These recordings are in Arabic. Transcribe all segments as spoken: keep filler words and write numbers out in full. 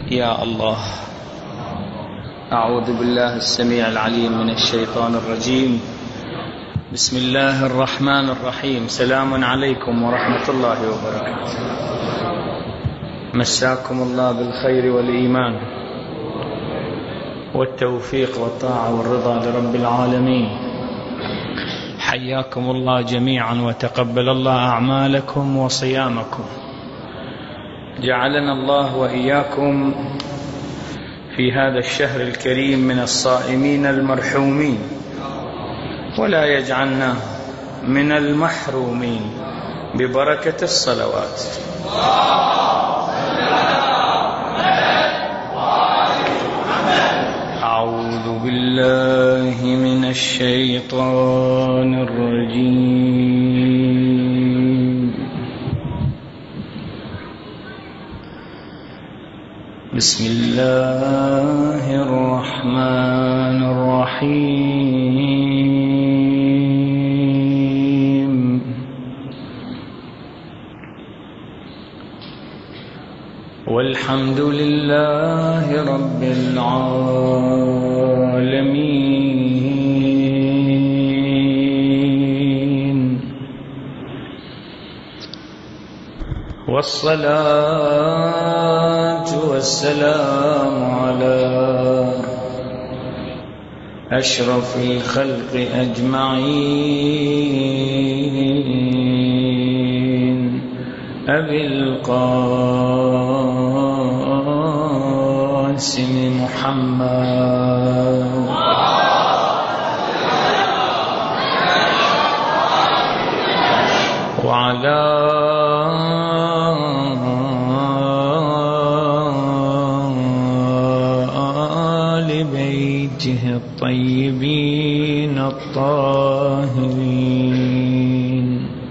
يا الله. أعوذ بالله السميع العليم من الشيطان الرجيم. بسم الله الرحمن الرحيم. سلام عليكم ورحمة الله وبركاته. مساكم الله بالخير والإيمان والتوفيق والطاعة والرضا لرب العالمين. حياكم الله جميعا وتقبل الله أعمالكم وصيامكم. جعلنا الله وإياكم في هذا الشهر الكريم من الصائمين المرحومين، ولا يجعلنا من المحرومين ببركة الصلوات. أعوذ بالله من الشيطان الرجيم. بسم الله الرحمن الرحيم. والحمد لله رب العالمين، والصلاة والسلام على أشرف الخلق أجمعين، أبي القاسم محمد وعلى آل بيته الطيبين الطاهرين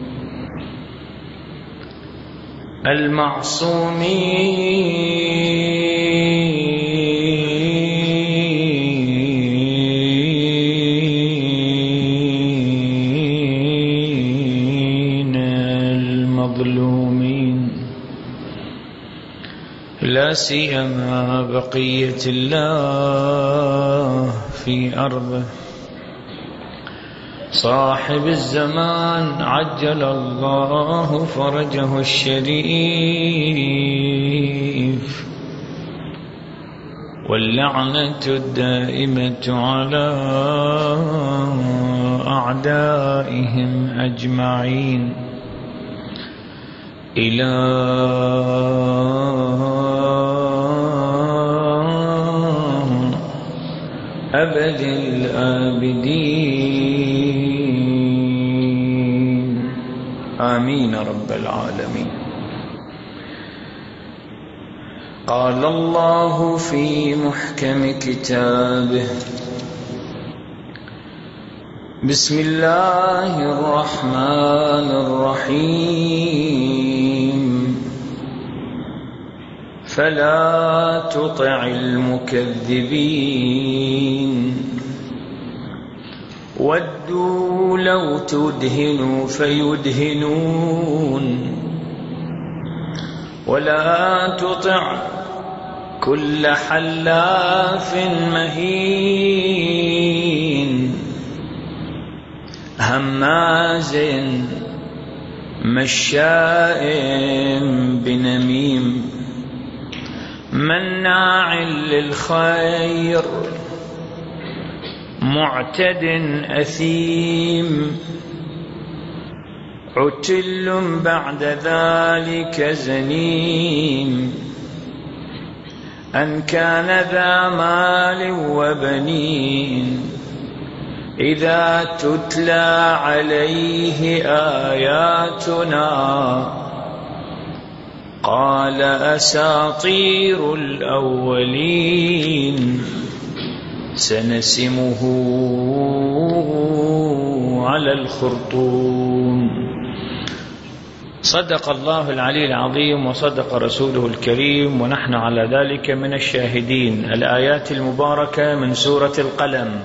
المعصومين المظلومين، لا سيما بقية الله في أرضه، صاحب الزمان عجل الله فرجه الشريف، واللعنة الدائمة على أعدائهم أجمعين إلى أبد الآبدين، آمين رب العالمين. قال الله في محكم كتابه: بسم الله الرحمن الرحيم، فلا تطع المكذبين، ودوا لو تدهن فيدهنون، ولا تطع كل حلاف مهين، هماز مشاء بنميم، مناع للخير معتد أثيم، عتل بعد ذلك زنيم، أن كان ذا مال وبنين، إذا تتلى عليه آياتنا قال أساطير الأولين، سنسمه على الخرطوم. صدق الله العلي العظيم وصدق رسوله الكريم، ونحن على ذلك من الشاهدين. الآيات المباركة من سورة القلم،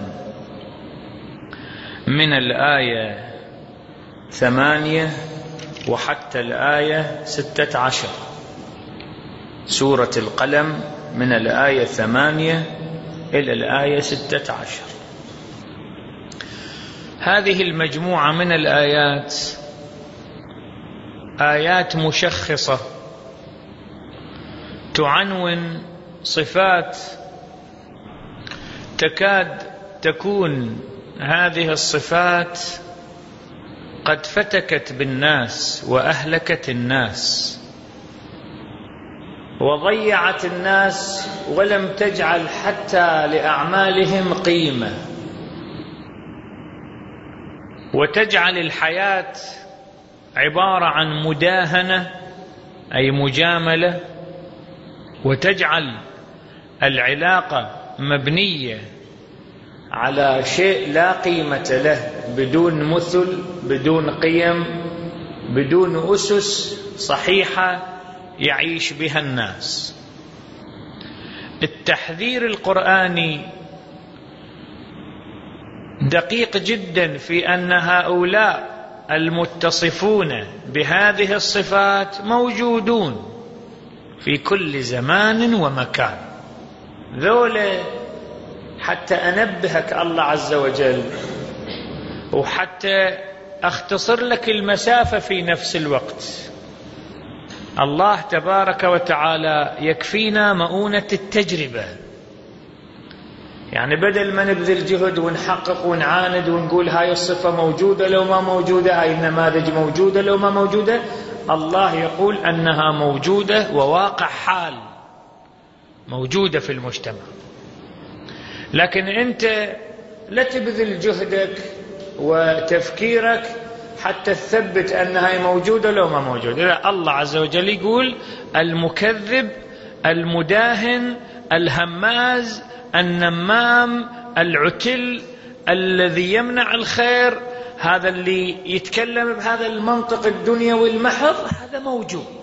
من الآية ثمانية وحتى الآية ستة عشر. سورة القلم من الآية ثمانية إلى الآية ستة عشر. هذه المجموعة من الآيات آيات مشخصة تعنون صفات تكاد تكون هذه الصفات قد فتكت بالناس وأهلكت الناس وضيعت الناس ولم تجعل حتى لأعمالهم قيمة، وتجعل الحياة عبارة عن مداهنة أي مجاملة، وتجعل العلاقة مبنية على شيء لا قيمة له، بدون مثل، بدون قيم، بدون أسس صحيحة يعيش بها الناس. التحذير القرآني دقيق جدا في أن هؤلاء المتصفون بهذه الصفات موجودون في كل زمان ومكان. ذولا حتى أنبهك الله عز وجل، وحتى أختصر لك المسافة في نفس الوقت. الله تبارك وتعالى يكفينا مؤونة التجربة، يعني بدل ما نبذل جهد ونحقق ونعاند ونقول هاي الصفة موجودة لو ما موجودة، هاي النماذج موجودة لو ما موجودة، الله يقول أنها موجودة وواقع حال موجودة في المجتمع. لكن أنت لا تبذل جهدك وتفكيرك حتى تثبت أنها موجودة لو ما موجودة. لا، الله عز وجل يقول المكذب المداهن الهماز النمام العتل الذي يمنع الخير، هذا اللي يتكلم بهذا المنطق الدنيوي المحض، هذا موجود،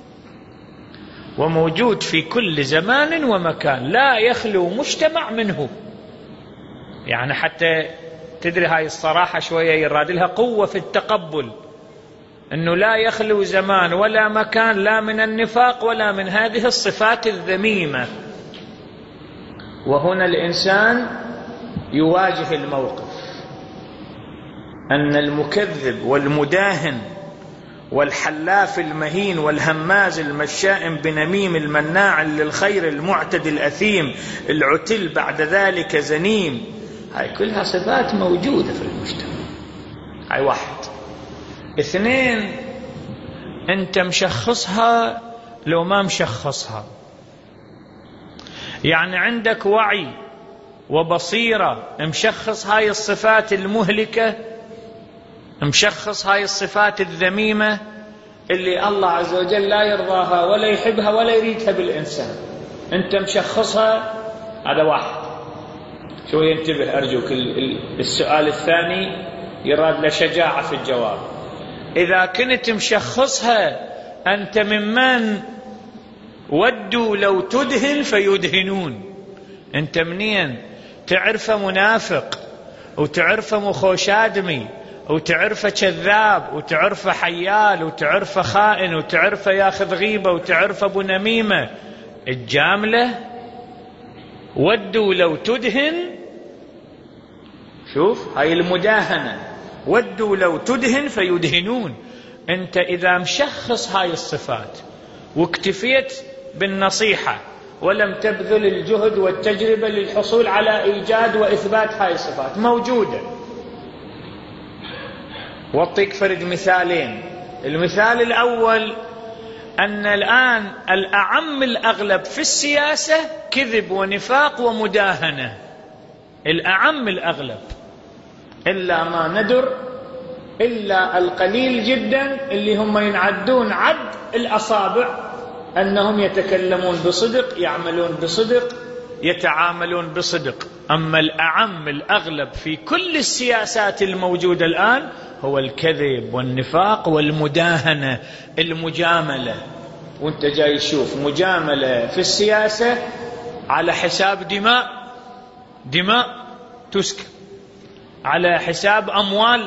وموجود في كل زمان ومكان، لا يخلو مجتمع منه. يعني حتى تدري هاي الصراحة شوية يراد لها قوة في التقبل، أنه لا يخلو زمان ولا مكان لا من النفاق ولا من هذه الصفات الذميمة. وهنا الإنسان يواجه الموقف أن المكذب والمداهن والحلاف المهين والهماز المشائم بنميم المناع للخير المعتد الأثيم العتل بعد ذلك زنيم، هاي كلها صفات موجودة في المجتمع. هاي واحد. اثنين، أنت مشخصها لو ما مشخصها، يعني عندك وعي وبصيرة، مشخص هاي الصفات المهلكة، مشخص هاي الصفات الذميمة اللي الله عز وجل لا يرضاها ولا يحبها ولا يريدها بالإنسان، أنت مشخصها. هذا واحد. شو ينتبه أرجوك، السؤال الثاني يراد له شجاعة في الجواب. إذا كنت مشخصها أنت ممن ودوا لو تدهن فيدهنون، أنت منين تعرفه منافق وتعرفه مخوش آدمي وتعرفه كذاب وتعرفه حيال وتعرفه خائن وتعرفه ياخذ غيبة وتعرفه ابو نميمة الجاملة؟ ودوا لو تدهن، شوف هاي المداهنة، ودوا لو تدهن فيدهنون. أنت إذا مشخص هاي الصفات واكتفيت بالنصيحة ولم تبذل الجهد والتجربة للحصول على إيجاد وإثبات هاي الصفات، موجودة. وأعطيك فرد مثالين. المثال الأول أن الآن الأعم الأغلب في السياسة كذب ونفاق ومداهنة، الأعم الأغلب، إلا ما ندر، إلا القليل جدا اللي هم ينعدون عد الأصابع أنهم يتكلمون بصدق، يعملون بصدق، يتعاملون بصدق. أما الأعم الأغلب في كل السياسات الموجودة الآن هو الكذب والنفاق والمداهنة، المجاملة. وانت جاي تشوف مجاملة في السياسة على حساب دماء، دماء تسكن، على حساب أموال،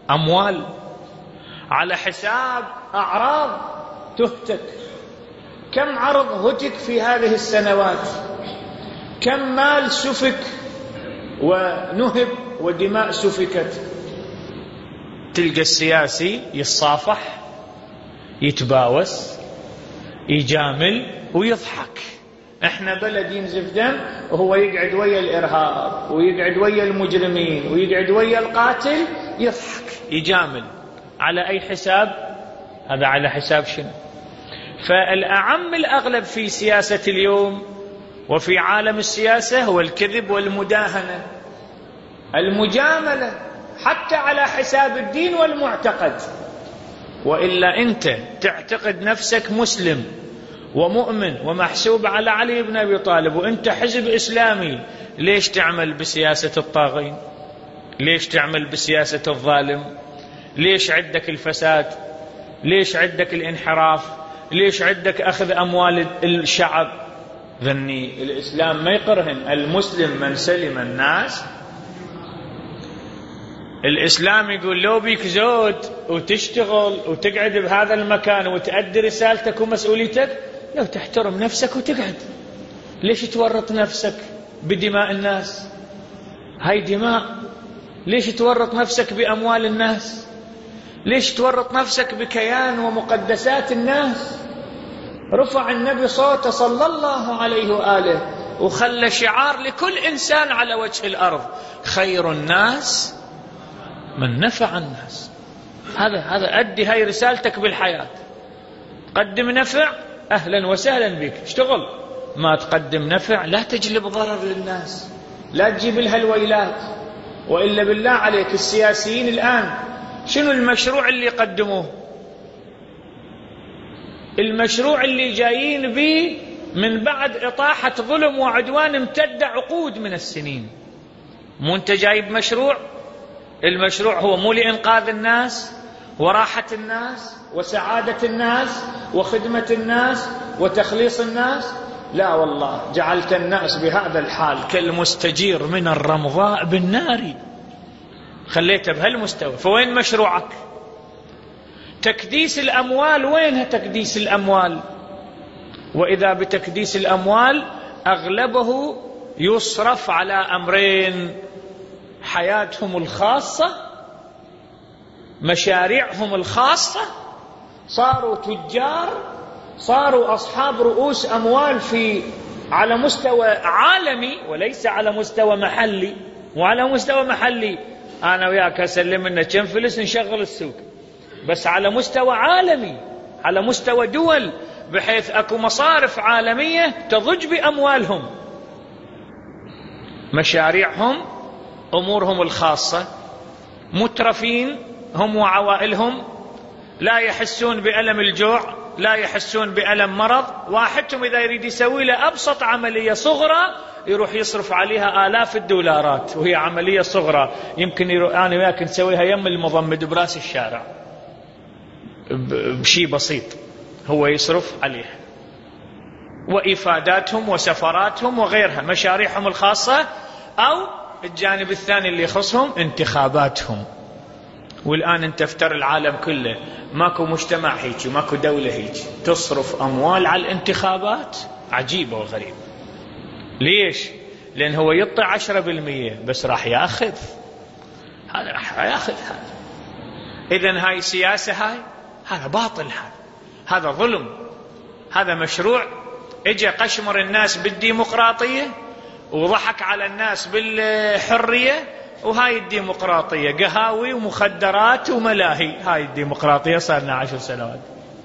أموال، على حساب أعراض تهتك. كم عرض هتك في هذه السنوات، كم مال سفك ونهب ودماء سفكت. تلقى السياسي يتصافح، يتباوس، يجامل ويضحك. احنا بلد ينزف دم وهو يقعد ويا الارهاب ويقعد ويا المجرمين ويقعد ويا القاتل يضحك يجامل. على اي حساب؟ هذا على حساب شنو؟ فالأعم الأغلب في سياسة اليوم وفي عالم السياسة هو الكذب والمداهنة، المجاملة، حتى على حساب الدين والمعتقد. وإلا أنت تعتقد نفسك مسلم ومؤمن ومحسوب على علي بن أبي طالب وأنت حزب إسلامي، ليش تعمل بسياسة الطاغين؟ ليش تعمل بسياسة الظالم؟ ليش عندك الفساد؟ ليش عندك الانحراف؟ ليش عندك أخذ أموال الشعب؟ ذني الإسلام ما يقرهن. المسلم من سلم الناس. الإسلام يقول لو بيك زود وتشتغل وتقعد بهذا المكان وتأدي رسالتك ومسؤوليتك، لو تحترم نفسك وتقعد. ليش تورط نفسك بدماء الناس؟ هاي دماء. ليش تورط نفسك بأموال الناس؟ ليش تورط نفسك بكيان ومقدسات الناس؟ رفع النبي صوته صلى الله عليه وآله وخلى شعار لكل إنسان على وجه الأرض: خير الناس من نفع الناس. هذا هذا أدي هاي رسالتك بالحياة. قدم نفع، أهلا وسهلا بك، اشتغل. ما تقدم نفع لا تجلب ضرر للناس، لا تجيب لها الويلات. وإلا بالله عليك السياسيين الآن شنو المشروع اللي قدموه؟ المشروع اللي جايين به من بعد إطاحة ظلم وعدوان امتد عقود من السنين. مو أنت جايب مشروع؟ المشروع هو مو لإنقاذ الناس وراحة الناس وسعادة الناس وخدمة الناس وتخليص الناس؟ لا والله، جعلت الناس بهذا الحال كالمستجير من الرمضاء بالنار. خليته بهالمستوى. فوين مشروعك؟ تكديس الأموال، وينها تكديس الأموال؟ وإذا بتكديس الأموال أغلبه يصرف على أمرين: حياتهم الخاصة، مشاريعهم الخاصة. صاروا تجار، صاروا أصحاب رؤوس أموال في على مستوى عالمي وليس على مستوى محلي. وعلى مستوى محلي أنا وياك أسلم لنا كم فلس نشغل السوق، بس على مستوى عالمي، على مستوى دول، بحيث أكو مصارف عالمية تضج بأموالهم. مشاريعهم، أمورهم الخاصة، مترفين هم وعوائلهم، لا يحسون بألم الجوع، لا يحسون بألم مرض. واحدهم إذا يريد يسوي له أبسط عملية صغرى يروح يصرف عليها آلاف الدولارات، وهي عملية صغرى يمكن أنا وياك نسويها يم المضمد براس الشارع بشيء بسيط، هو يصرف عليها. وإفاداتهم وسفراتهم وغيرها، مشاريعهم الخاصة. أو الجانب الثاني اللي يخصهم انتخاباتهم. والآن انت افتر العالم كله ماكو مجتمع هيك وماكو دولة هيك تصرف أموال على الانتخابات. عجيبة وغريبة. ليش؟ لأن هو يطع عشرة بالمية بس راح يأخذ، هذا راح يأخذ هذا. إذن هاي سياسة، هاي هذا باطل، هذا هذا ظلم، هذا مشروع. اجى قشمر الناس بالديمقراطية وضحك على الناس بالحرية، وهاي الديمقراطية قهاوي ومخدرات وملاهي. هاي الديمقراطية صار لنا عشر سنوات.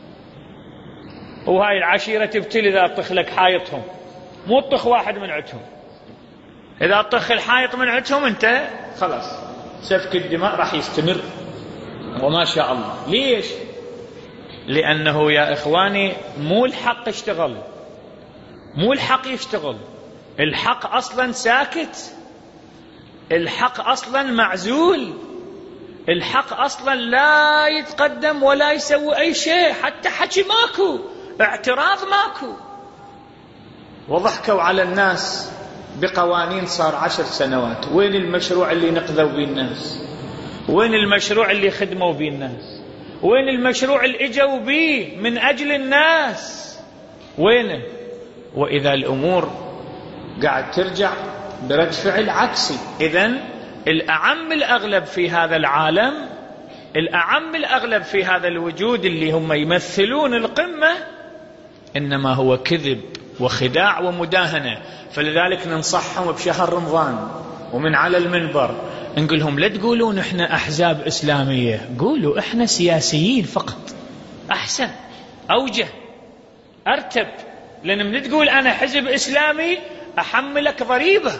وهاي العشيرة تبتلي إذا أطخ لك حايطهم، مو تطخ واحد من عندهم. إذا أطخ الحايط من عندهم أنت خلاص سفك الدماء راح يستمر وما شاء الله. ليش؟ لأنه يا إخواني مو الحق اشتغل، مو الحق يشتغل. الحق أصلا ساكت، الحق أصلا معزول، الحق أصلا لا يتقدم ولا يسوي أي شيء، حتى حكي ماكو، اعتراض ماكو. وضحكوا على الناس بقوانين صار عشر سنوات. وين المشروع اللي نقذوا به الناس؟ وين المشروع اللي خدموا به الناس؟ وين المشروع اللي اجوا به من أجل الناس؟ وينه؟ وإذا الأمور قاعد ترجع برد فعل عكسي. إذن الأعم الأغلب في هذا العالم، الأعم الأغلب في هذا الوجود اللي هم يمثلون القمة، إنما هو كذب وخداع ومداهنة. فلذلك ننصحهم بشهر رمضان ومن على المنبر نقول لهم لا تقولون احنا أحزاب إسلامية، قولوا احنا سياسيين فقط، أحسن، أوجه، أرتب. لأن من تقول أنا حزب إسلامي أحملك ضريبة،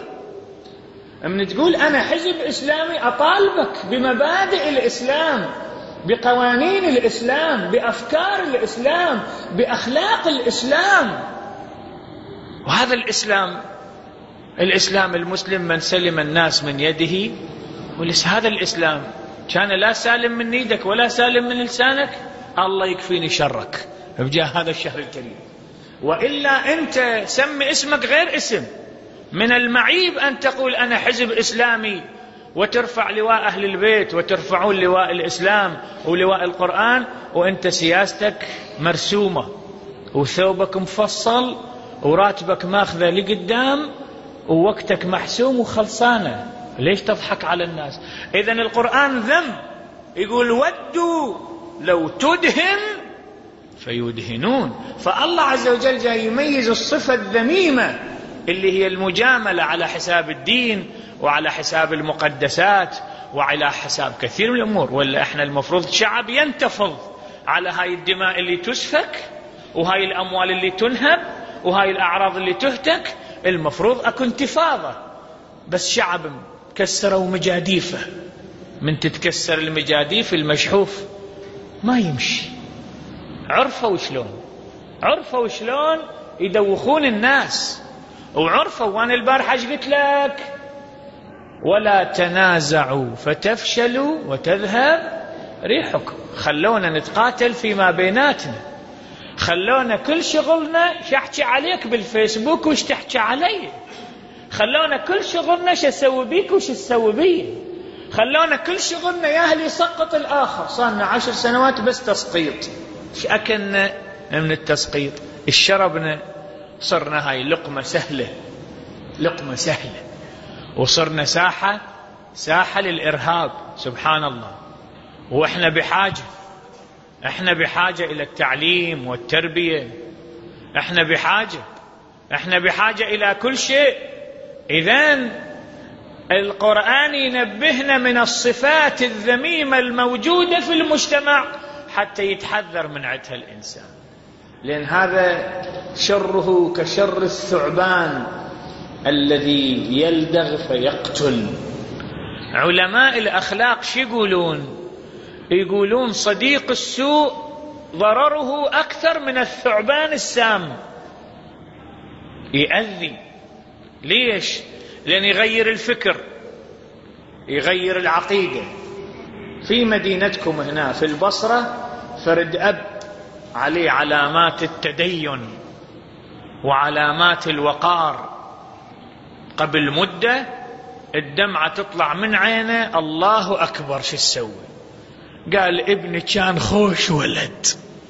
من تقول أنا حزب إسلامي أطالبك بمبادئ الإسلام، بقوانين الإسلام، بأفكار الإسلام، بأخلاق الإسلام. وهذا الإسلام، الإسلام المسلم من سلم الناس من يده، ولس هذا الإسلام كان لا سالم من يدك ولا سالم من لسانك، الله يكفيني شرك بجاه هذا الشهر الكريم. وإلا أنت سمي اسمك غير اسم. من المعيب أن تقول أنا حزب إسلامي وترفع لواء أهل البيت وترفعون لواء الإسلام ولواء القرآن، وأنت سياستك مرسومة وثوبك مفصل وراتبك ماخذة لقدام ووقتك محسوم وخلصانة. ليش تضحك على الناس؟ إذن القرآن ذم، يقول ودوا لو تدهن فيدهنون. فالله عز وجل جاي يميز الصفة الذميمة اللي هي المجاملة على حساب الدين وعلى حساب المقدسات وعلى حساب كثير من الأمور. ولا احنا المفروض شعب ينتفض على هاي الدماء اللي تسفك وهاي الأموال اللي تنهب وهاي الأعراض اللي تهتك، المفروض أكو انتفاضة. بس شعب كسروا مجاديفه، من تتكسر المجاديف المشحوف ما يمشي. عرفوا شلون عرفوا شلون يدوخون الناس، وعرفوا. وانا البارحة قلت لك ولا تنازعوا فتفشلوا وتذهب ريحكم. خلونا نتقاتل فيما بيناتنا، خلونا كل شغلنا شحكي عليك بالفيسبوك وش تحكي علي، خلونا كل شغلنا شو اسوي بيك وش تسوي بي، خلونا كل شغلنا يا اهل يسقط الاخر. صارنا عشر سنوات بس تسقيط. ايش اكلنا من التسقيط؟ ايش شربنا؟ صرنا هاي لقمة سهلة، لقمة سهلة، وصرنا ساحة ساحة للإرهاب. سبحان الله. واحنا بحاجة احنا بحاجة إلى التعليم والتربية، احنا بحاجة احنا بحاجة إلى كل شيء. إذن القرآن ينبهنا من الصفات الذميمة الموجودة في المجتمع حتى يتحذر من عدها الإنسان، لأن هذا شره كشر الثعبان الذي يلدغ فيقتل. علماء الأخلاق شو يقولون؟ يقولون صديق السوء ضرره أكثر من الثعبان السام، يأذي. ليش؟ لأن يغير الفكر، يغير العقيدة. في مدينتكم هنا في البصرة فرد أب عليه علامات التدين وعلامات الوقار، قبل مدة الدمعة تطلع من عينه، الله أكبر شو تسوي؟ قال ابني كان خوش ولد،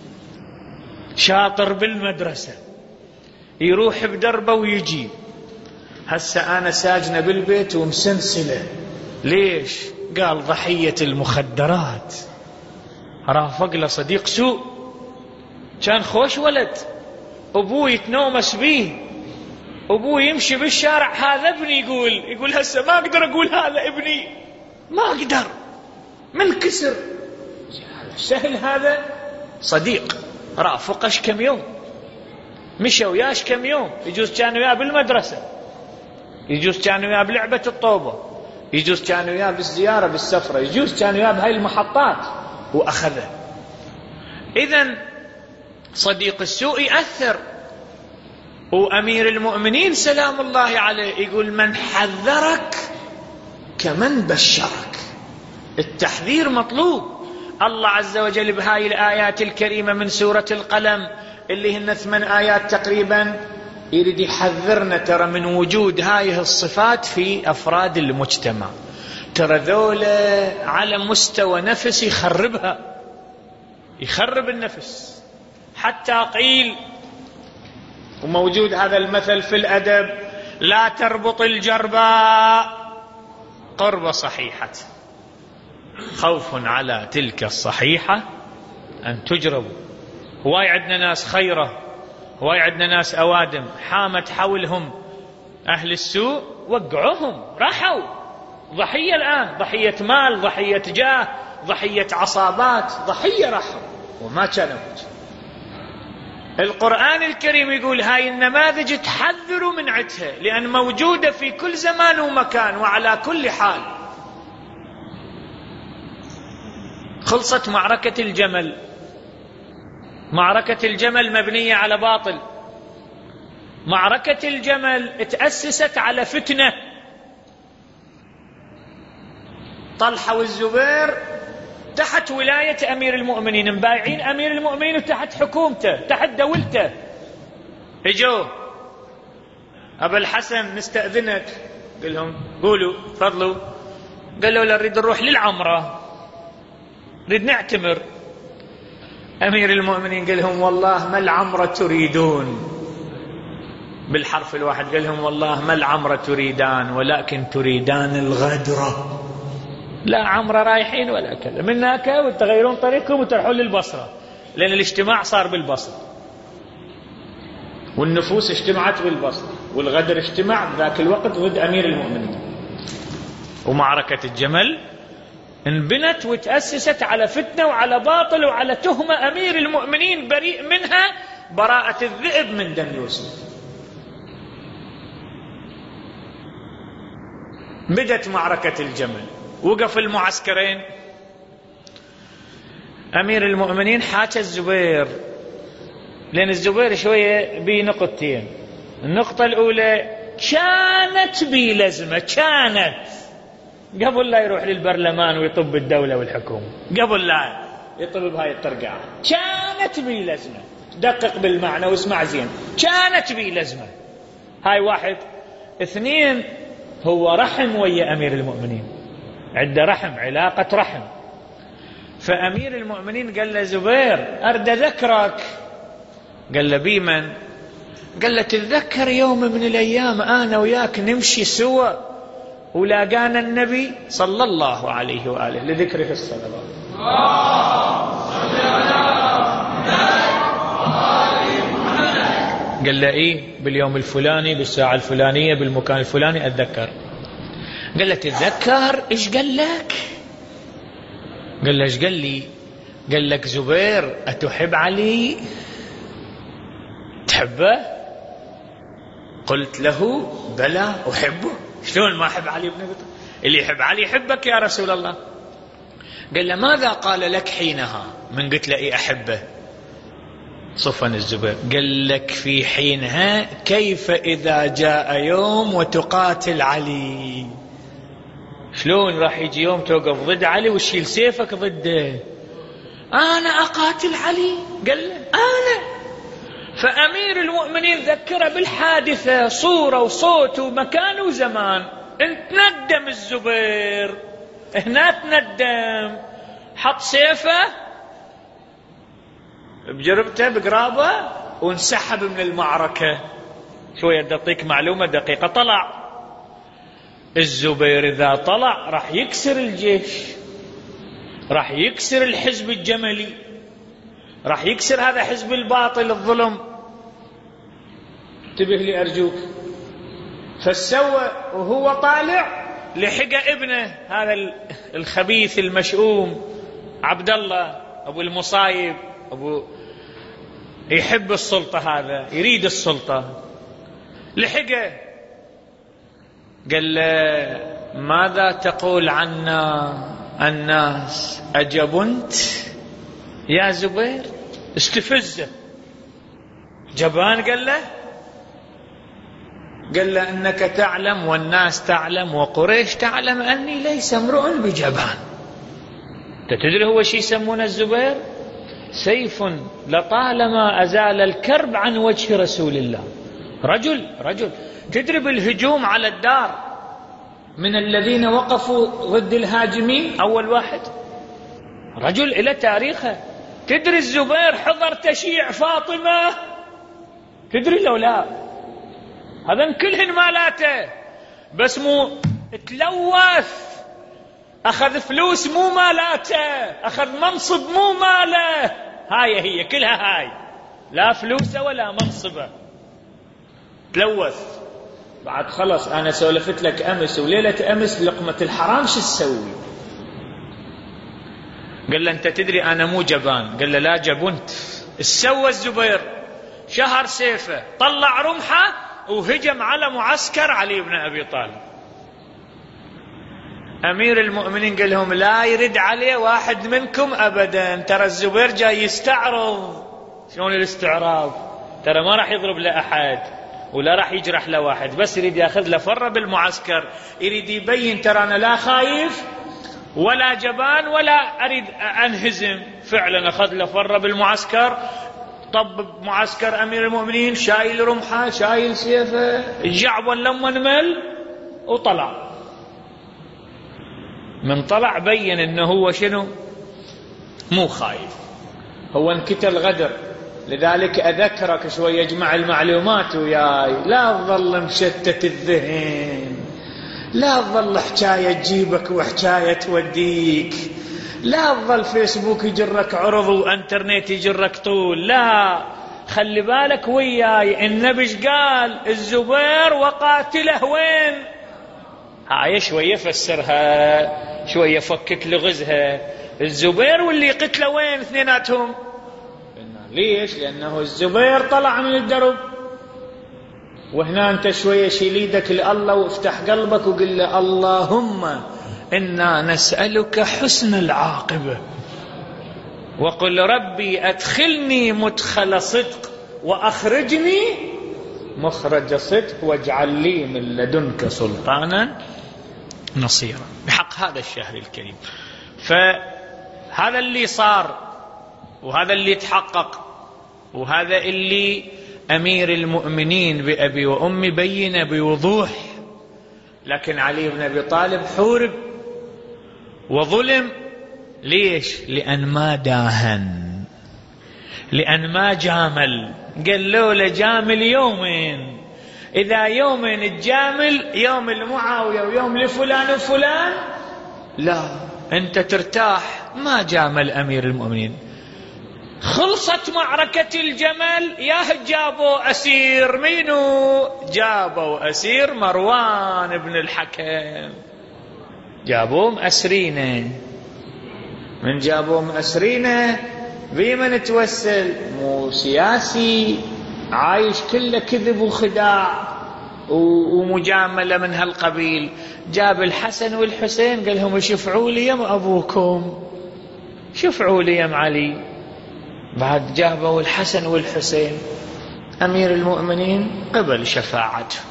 شاطر بالمدرسة، يروح بدربه ويجي. هسه أنا ساجنة بالبيت ومسنسلة. ليش؟ قال ضحية المخدرات، رافق له صديق سوء، كان خوش ولد، أبوه يتنومس بيه، أبوه يمشي بالشارع هذا ابني، يقول يقول هسه ما أقدر أقول هذا ابني، ما أقدر من كسر. سهل هذا؟ صديق رافقش كم يوم، مشى وياش كم يوم، يجوز كان وياه بالمدرسة، يجوز كان وياه بلعبة الطوبة، يجوز كان وياه بالزيارة بالسفرة، يجوز كان وياه بهاي المحطات وأخذه. إذن صديق السوء يأثر. وأمير المؤمنين سلام الله عليه يقول من حذرك كمن بشرك. التحذير مطلوب. الله عز وجل بهاي الآيات الكريمة من سورة القلم اللي هن ثمان آيات تقريبا يريد يحذرنا ترى من وجود هاي الصفات في أفراد المجتمع. ترى ذولا على مستوى نفس يخربها، يخرب النفس. حتى قيل وموجود هذا المثل في الأدب: لا تربط الجرباء قرب صحيحة، خوف على تلك الصحيحة أن تجرب. هواي عندنا ناس خيرة، هواي عندنا ناس أوادم، حامت حولهم أهل السوء وقعوهم، راحوا ضحية الآن، ضحية مال، ضحية جاه، ضحية عصابات، ضحية راحوا وما كانوا. القرآن الكريم يقول هاي النماذج تحذروا من عدها، لأن موجودة في كل زمان ومكان وعلى كل حال. خلصت معركة الجمل، معركة الجمل مبنية على باطل، معركة الجمل تأسست على فتنة. طلحة والزبير تحت ولاية أمير المؤمنين، مبايعين أمير المؤمنين وتحت حكومته، تحت دولته. اجوا أبا الحسن نستأذنك، قال لهم قولوا تفضلوا. قالوا لا نريد نروح للعمرة، نريد نعتمر. أمير المؤمنين قال لهم والله ما العمرة تريدون، بالحرف الواحد قال لهم والله ما العمرة تريدان ولكن تريدان الغدرة. لا عمرة رايحين ولا كذا، من هناك وتغيرون طريقكم وتروحون للبصرة، لأن الاجتماع صار بالبصرة والنفوس اجتمعت بالبصرة والغدر اجتمع ذاك الوقت ضد أمير المؤمنين. ومعركة الجمل انبنت وتأسست على فتنة وعلى باطل وعلى تهمة أمير المؤمنين بريء منها براءة الذئب من دم يوسف. بدت معركة الجمل، وقف المعسكرين. أمير المؤمنين حاكى الزبير، لأن الزبير شوية بي نقطتين. النقطة الأولى كانت بي لزمة، كانت قبل لا يروح للبرلمان ويطب الدولة والحكومة، قبل لا يطب بهاي الطرقعة، كانت بي لزمة. دقق بالمعنى واسمع زين، كانت بي لزمة. هاي واحد. اثنين، هو رحم ويا أمير المؤمنين، عنده رحم، علاقة رحم. فأمير المؤمنين قال له زبير أرد أذكرك. قال له بيمن؟ قال له تتذكر يوم من الأيام أنا وياك نمشي سوا ولاقانا النبي صلى الله عليه وآله، لذكره الصلوات. قال له إيه؟ باليوم الفلاني بالساعة الفلانية بالمكان الفلاني أتذكر. قال له تتذكر إيش قال لك؟ قال له إيش قال لي؟ قال لك زبير أتحب علي؟ تحبه؟ قلت له بلى أحبه، شلون ما أحب علي بن أبي طالب؟ اللي يحب علي يحبك يا رسول الله. قال له ماذا قال لك حينها من قلت له إيه أحبه؟ صفن الزبير قال لك في حينها كيف إذا جاء يوم وتقاتل علي؟ شلون راح يجي يوم توقف ضد علي وتشيل سيفك ضده؟ أنا أقاتل علي؟ قال له أنا. فأمير المؤمنين ذكره بالحادثة، صورة وصوت ومكان وزمان. انت ندم الزبير هنا، تندم، حط سيفه بجربته بقرابه وانسحب من المعركة. شوية دقيق معلومة دقيقة، طلع الزبير، إذا طلع راح يكسر الجيش، راح يكسر الحزب الجملي، راح يكسر هذا حزب الباطل الظلم. انتبه لي أرجوك. فسوى وهو طالع لحق ابنه هذا الخبيث المشؤوم عبد الله أبو المصايب، أبو يحب السلطة، هذا يريد السلطة. لحقه قال له ماذا تقول عنا الناس أجبنت يا زبير؟ استفزه جبان. قال له قال له إنك تعلم والناس تعلم وقريش تعلم أني ليس امرؤ بجبان. تدري هو شي يسمونه الزبير؟ سيف لطالما أزال الكرب عن وجه رسول الله. رجل رجل تدري بالهجوم على الدار من الذين وقفوا ضد الهاجمين أول واحد، رجل إلى تاريخه. تدري الزبير حضر تشييع فاطمة تدري لو لا؟ هذا كلهن مالاته، بس مو تلوث، أخذ فلوس مو مالاته، أخذ منصب مو ماله. هاي هي كلها هاي، لا فلوسه ولا منصبه، تلوث. بعد خلص أنا سولفت لك أمس وليلة أمس لقمة الحرام شو تسوي؟ قال له أنت تدري أنا مو جبان. قال له لا جبنت. السوى الزبير شهر سيفه، طلع رمحه وهجم على معسكر علي بن أبي طالب. أمير المؤمنين قال لهم لا يرد عليه واحد منكم أبدا، ترى الزبير جاي يستعرض. شلون الاستعراض؟ ترى ما راح يضرب لأحد ولا راح يجرح لواحد، بس يريد ياخذ له فرة بالمعسكر، يريد يبين ترى أنا لا خايف ولا جبان ولا أريد أنهزم. فعلا أخذ له فرة بالمعسكر، طب معسكر أمير المؤمنين، شايل رمحه شايل سيفه، الجعبل لما نمل وطلع. من طلع بين انه هو شنو؟ مو خايف، هو انكتل غدر. لذلك اذكرك شوي يجمع المعلومات وياي، لا تظل مشتت الذهن، لا تظل حكايه تجيبك وحكايه توديك، لا تظل فيسبوك يجرك عرض وانترنت يجرك طول، لا، خلي بالك وياي. النبي قال الزبير وقاتله وين؟ هاي شويه فسرها، شويه فكك لغزها. الزبير واللي قتله وين؟ اثنيناتهم. ليش؟ لانه الزبير طلع من الدرب. وهنا انت شويه شيل ايدك لله وافتح قلبك وقل له اللهم انا نسالك حسن العاقبه، وقل ربي ادخلني مدخل صدق واخرجني مخرج صدق واجعل لي من لدنك سلطانا نصيرا، بحق هذا الشهر الكريم. فهذا اللي صار، وهذا اللي تحقق، وهذا اللي أمير المؤمنين بأبي وأمي بين بوضوح. لكن علي بن أبي طالب حورب وظلم. ليش؟ لأن ما داهن، لأن ما جامل. قال له لجامل يومين، إذا يومين تجامل، يوم لمعاوية ويوم لفلان وفلان، لا أنت ترتاح. ما جامل أمير المؤمنين. خلصت معركة الجمل، ياه جابوا أسير. مينو جابوا أسير؟ مروان بن الحكم، جابوهم أسرينه. من جابوهم أسرينه بمن توسل؟ مو سياسي عايش كله كذب وخداع ومجاملة من هالقبيل. جاب الحسن والحسين قال لهم شفعوا لي يم أبوكم، شفعوا لي يم علي. بعد جابوا الحسن والحسين، أمير المؤمنين قبل شفاعتهم،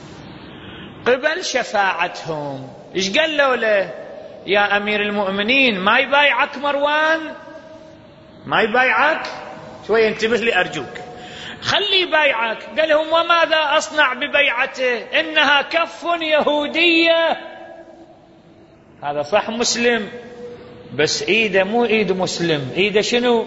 قبل شفاعتهم. إيش قالوا له؟ يا أمير المؤمنين ما يبايعك مروان؟ ما يبايعك؟ شوية انتبه لي أرجوك، خلي يبايعك. قال لهم وماذا أصنع ببيعته؟ إنها كف يهودية. هذا صح مسلم، بس إيده مو إيد مسلم، إيده شنو؟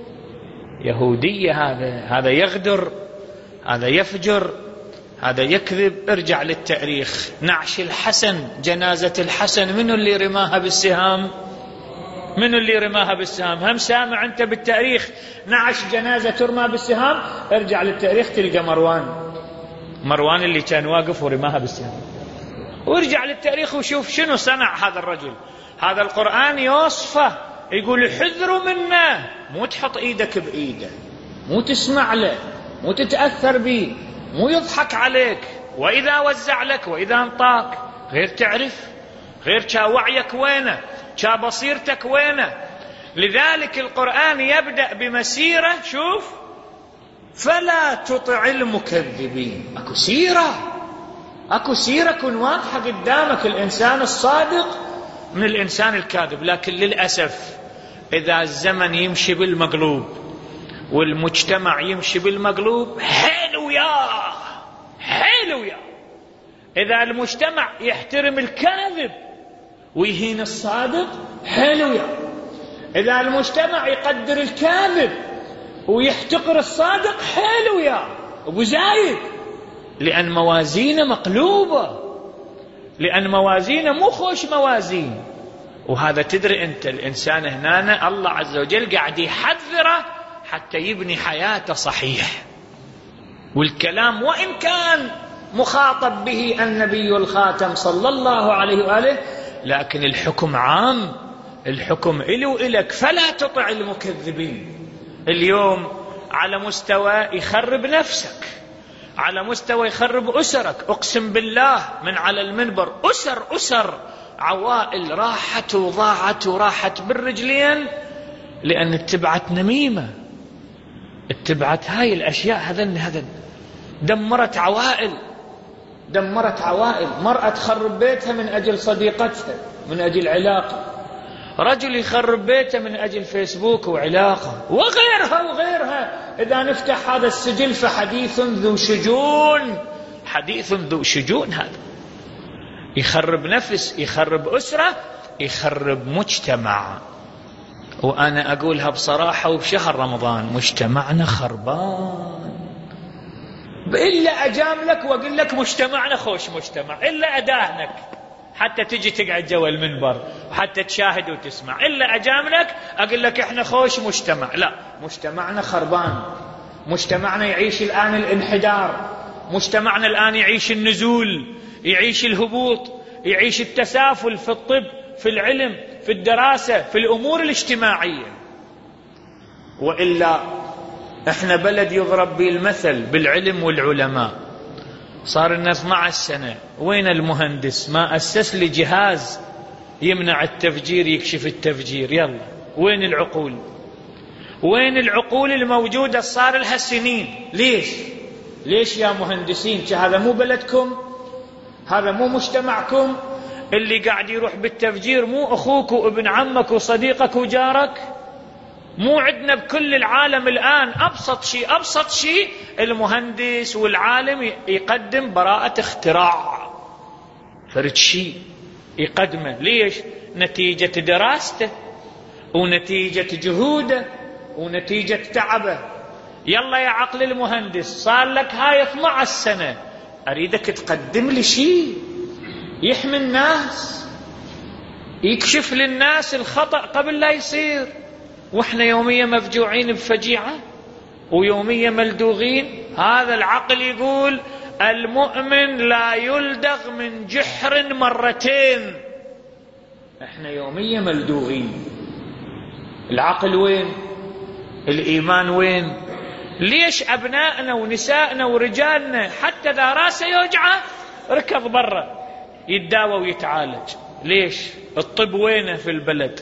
يهودية. هذا هذا يغدر، هذا يفجر، هذا يكذب. ارجع للتاريخ. نعش الحسن، جنازة الحسن، منو اللي رماها بالسهام؟ منو اللي رماها بالسهام؟ هم سامع أنت بالتاريخ نعش جنازة ترمى بالسهام؟ ارجع للتاريخ تلقى مروان، مروان اللي كان واقف ورماها بالسهام. وارجع للتاريخ وشوف شنو صنع هذا الرجل. هذا القرآن يوصفه، يقول حذروا منه. مو تحط ايدك بايده، مو تسمع له، مو تتأثر به، مو يضحك عليك، وإذا وزع لك وإذا انطاك غير تعرف، غير كا وعيك وينه، كا بصيرتك وينه. لذلك القرآن يبدأ بمسيرة. شوف، فلا تطع المكذبين. اكو سيرة، اكو سيرة كن واضحة قدامك، الإنسان الصادق من الإنسان الكاذب. لكن للأسف إذا الزمن يمشي بالمقلوب والمجتمع يمشي بالمقلوب، حيل وياه حيل وياه. إذا المجتمع يحترم الكاذب ويهين الصادق، حيل وياه. إذا المجتمع يقدر الكاذب ويحتقر الصادق، حيل وياه. أبو زايد، لأن موازينه مقلوبة، لأن موازينه مو خوش موازين. وهذا تدري أنت الإنسان هنا الله عز وجل قاعد يحذره حتى يبني حياته صحيح. والكلام وإن كان مخاطب به النبي الخاتم صلى الله عليه وآله، لكن الحكم عام، الحكم إلي وإلك، فلا تطع المكذبين. اليوم على مستوى يخرب نفسك، على مستوى يخرب أسرك، أقسم بالله من على المنبر أسر أسر عوائل راحت وضاعت وراحت بالرجلين لأن اتبعت نميمة، اتبعت هاي الأشياء، هذن هذن دمرت عوائل، دمرت عوائل. مرأة تخرب بيتها من أجل صديقتها، من أجل علاقة، رجل يخرب بيته من أجل فيسبوك وعلاقة، وغيرها وغيرها. إذا نفتح هذا السجل فحديث ذو شجون، حديث ذو شجون. هذا يخرب نفس، يخرب أسرة، يخرب مجتمع. وأنا أقولها بصراحة وبشهر رمضان مجتمعنا خربان. إلا أجاملك وأقول لك مجتمعنا خوش مجتمع، إلا أداهنك حتى تجي تقعد جوا المنبر وحتى تشاهد وتسمع، إلا أجاملك أقول لك إحنا خوش مجتمع. لا، مجتمعنا خربان، مجتمعنا يعيش الآن الانحدار، مجتمعنا الآن يعيش النزول، يعيش الهبوط، يعيش التسافل في الطب، في العلم، في الدراسة، في الأمور الاجتماعية. وإلا إحنا بلد يضرب به المثل بالعلم والعلماء. صار لنا اثنتي عشرة سنة، وين المهندس؟ ما أسس لي جهاز يمنع التفجير، يكشف التفجير. يلا وين العقول؟ وين العقول الموجودة صار لها سنين؟ ليش؟ ليش يا مهندسين؟ هذا مو بلدكم؟ هذا مو مجتمعكم؟ اللي قاعد يروح بالتفجير مو أخوك وابن عمك وصديقك وجارك؟ مو عندنا بكل العالم الآن أبسط شيء، أبسط شيء المهندس والعالم يقدم براءة اختراع، فرد شيء يقدمه. ليش؟ نتيجة دراسته ونتيجة جهوده ونتيجة تعبه. يلا يا عقل المهندس، صار لك هاي اثنتي عشرة سنة، أريدك تقدم لي شيء يحمي الناس، يكشف للناس الخطأ قبل لا يصير. وإحنا يوميا مفجوعين بفجيعة ويوميا ملدوغين. هذا العقل يقول المؤمن لا يلدغ من جحر مرتين. إحنا يوميا ملدوغين. العقل وين؟ الإيمان وين؟ ليش أبنائنا ونسائنا ورجالنا حتى إذا راسه يوجعه ركض برا يتداوى ويتعالج؟ ليش؟ الطب وينه في البلد؟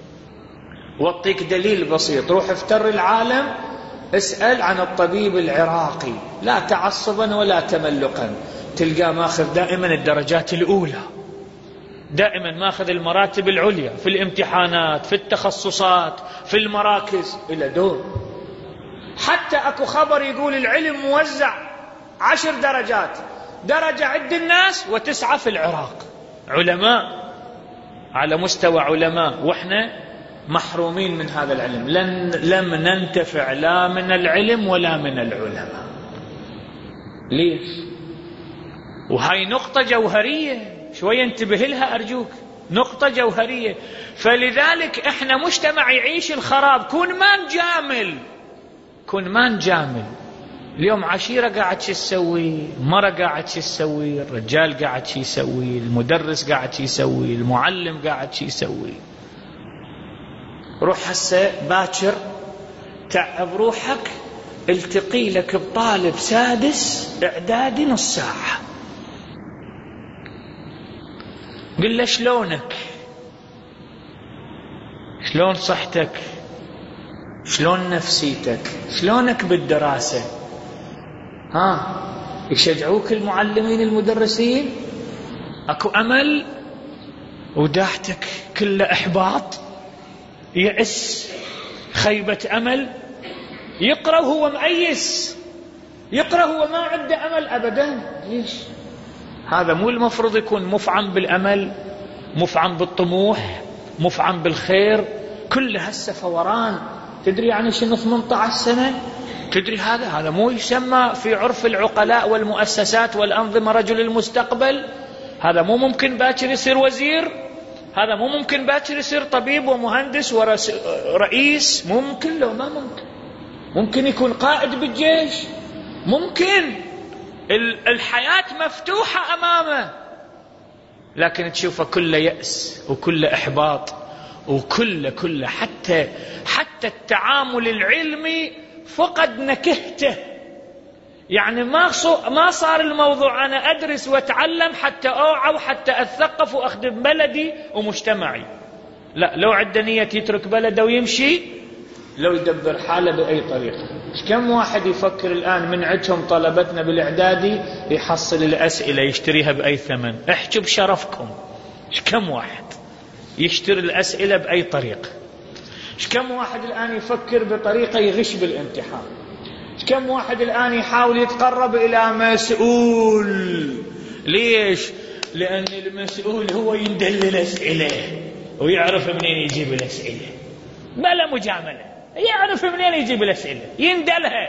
واعطيك دليل بسيط، روح افتر العالم اسأل عن الطبيب العراقي، لا تعصبا ولا تملقا، تلقاه ماخذ دائما الدرجات الأولى، دائما ماخذ المراتب العليا في الامتحانات، في التخصصات، في المراكز، إلى دور. حتى أكو خبر يقول العلم موزع عشر درجات، درجة عند الناس وتسعة في العراق، علماء على مستوى علماء، وإحنا محرومين من هذا العلم. لن لم ننتفع لا من العلم ولا من العلماء. ليش؟ وهاي نقطة جوهرية، شوية انتبه لها أرجوك، نقطة جوهرية. فلذلك احنا مجتمع يعيش الخراب. كون ما نجامل، كون ما نجامل. اليوم عشيرة قاعد شو تسوي، مرة قاعد شو تسوي، الرجال قاعد شو يسوي، المدرس قاعد شو يسوي، المعلم قاعد شو يسوي. روح هسه باكر تعب روحك، التقي لك بطالب سادس اعدادي نص ساعة، قل له شلونك، شلون صحتك، شلون نفسيتك، شلونك بالدراسة، ها يشجعوك المعلمين المدرسين؟ اكو امل؟ وداحتك كله احباط، يأس، خيبة امل. يقرأ هو مأيس، يقرأ هو ما عنده امل ابدا. ليش؟ هذا مو المفروض يكون مفعم بالامل، مفعم بالطموح، مفعم بالخير؟ كل هسه فوران. تدري يعني شنو ثمانية عشر سنة؟ تدري هذا هذا مو يسمى في عرف العقلاء والمؤسسات والأنظمة رجل المستقبل؟ هذا مو ممكن باكر يصير وزير؟ هذا مو ممكن باكر يصير طبيب ومهندس ورئيس؟ ممكن؟ لو ما ممكن. ممكن يكون قائد بالجيش، ممكن، الحياة مفتوحة أمامه، لكن تشوفه كله يأس وكله إحباط وكله كله حتى حتى التعامل العلمي فقد نكهته. يعني ما ما صار الموضوع أنا أدرس وأتعلم حتى أوعى وحتى أثقف وأخدم بلدي ومجتمعي. لا، لو عنده نية يترك بلده ويمشي، لو يدبر حاله بأي طريقة. كم واحد يفكر الآن من عندهم طلبتنا بالإعدادي يحصل الأسئلة يشتريها بأي ثمن؟ احجوا بشرفكم. كم واحد يشتري الأسئلة بأي طريقة؟ كم واحد الآن يفكر بطريقة يغش بالامتحان؟ كم واحد الآن يحاول يتقرب إلى مسؤول؟ ليش؟ لأن المسؤول هو يندل الأسئلة ويعرف منين يجيب الأسئلة، بلا مجاملة، يعرف منين يجيب الأسئلة يندلها.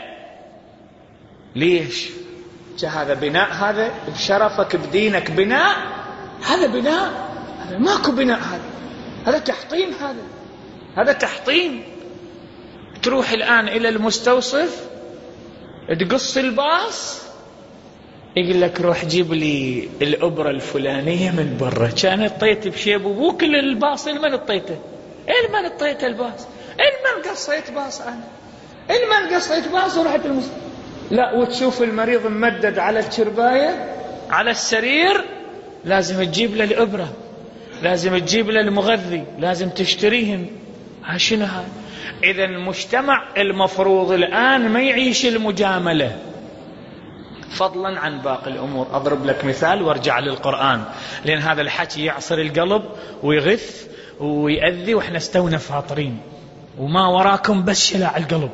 ليش؟ هذا بناء، هذا بشرفك بدينك بناء، هذا بناء، هذا ماكو بناء، هذا هذا تحطيم، هذا هذا تحطيم. تروح الآن إلى المستوصف تقص الباص يقول لك روح جيب لي الأبرة الفلانية من برا، كان اطيت بشيب ابوك الباص، المن اطيته؟ المن اطيت الباص؟ المن قصيت باص؟ أنا المن قصيت باص ورحت المستوصف. لا، وتشوف المريض ممدد على الشرباية على السرير، لازم تجيب له الأبرة، لازم تجيب له المغذي، لازم تشتريهم. شنو هذا؟ إذا المجتمع المفروض الآن ما يعيش المجاملة، فضلا عن باقي الأمور. أضرب لك مثال وارجع للقرآن، لأن هذا الحكي يعصر القلب ويغث ويأذي، وإحنا استونا فاطرين وما وراكم بس شلاع القلب.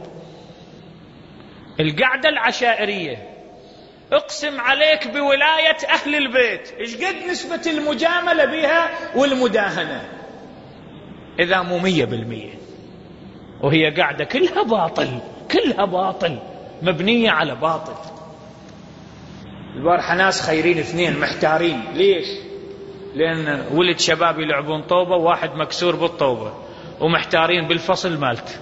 القعدة العشائرية، اقسم عليك بولاية أهل البيت إيش قد نسبة المجاملة بها والمداهنة؟ إذا مو مية بالمية، وهي قاعدة كلها باطل، كلها باطل، مبنية على باطل. البارحة ناس خيرين اثنين محتارين. ليش؟ لأن ولد شباب يلعبون طوبة وواحد مكسور بالطوبة ومحتارين بالفصل مالته،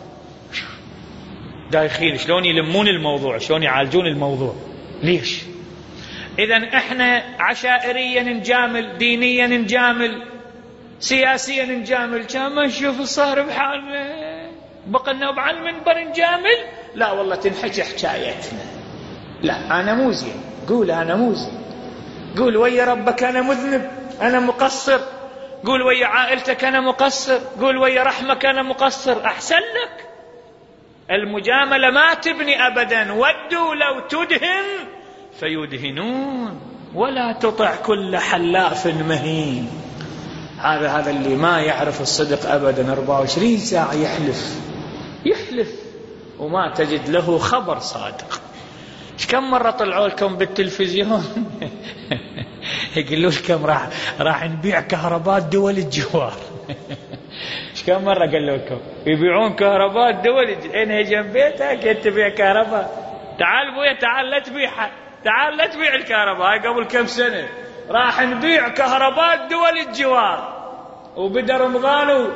دايخين شلون يلمون الموضوع، شلون يعالجون الموضوع. ليش؟ إذن احنا عشائريا نجامل، دينيا نجامل، سياسيا نجامل، كان ما نشوف صار بحالنا بقلنا وبعلى المنبر نجامل. لا والله تنحكي حكايتنا. لا، أنا مو زين، قول أنا مو زين، قول ويا ربك أنا مذنب، أنا مقصر، قول ويا عائلتك أنا مقصر، قول ويا رحمك أنا مقصر، أحسن لك. المجاملة ما تبني أبدا. ودوا لو تدهن فيدهنون ولا تطع كل حلاف مهين. هذا هذا اللي ما يعرف الصدق أبدا، أربعة وعشرين ساعة يحلف يحلف وما تجد له خبر صادق. كم مرة طلعوا لكم بالتلفزيون يقولوا لكم راح راح نبيع كهرباء دول الجوار كم مرة قالوا لكم يبيعون كهرباء دول الجوار؟ انا جنب بيتك انت تبيع كهرباء؟ تعال بويا، تعال لا تبيعها، تعال لا تبيع الكهرباء. هاي قبل كم سنة راح نبيع كهرباء دول الجوار، وبدأ رمضان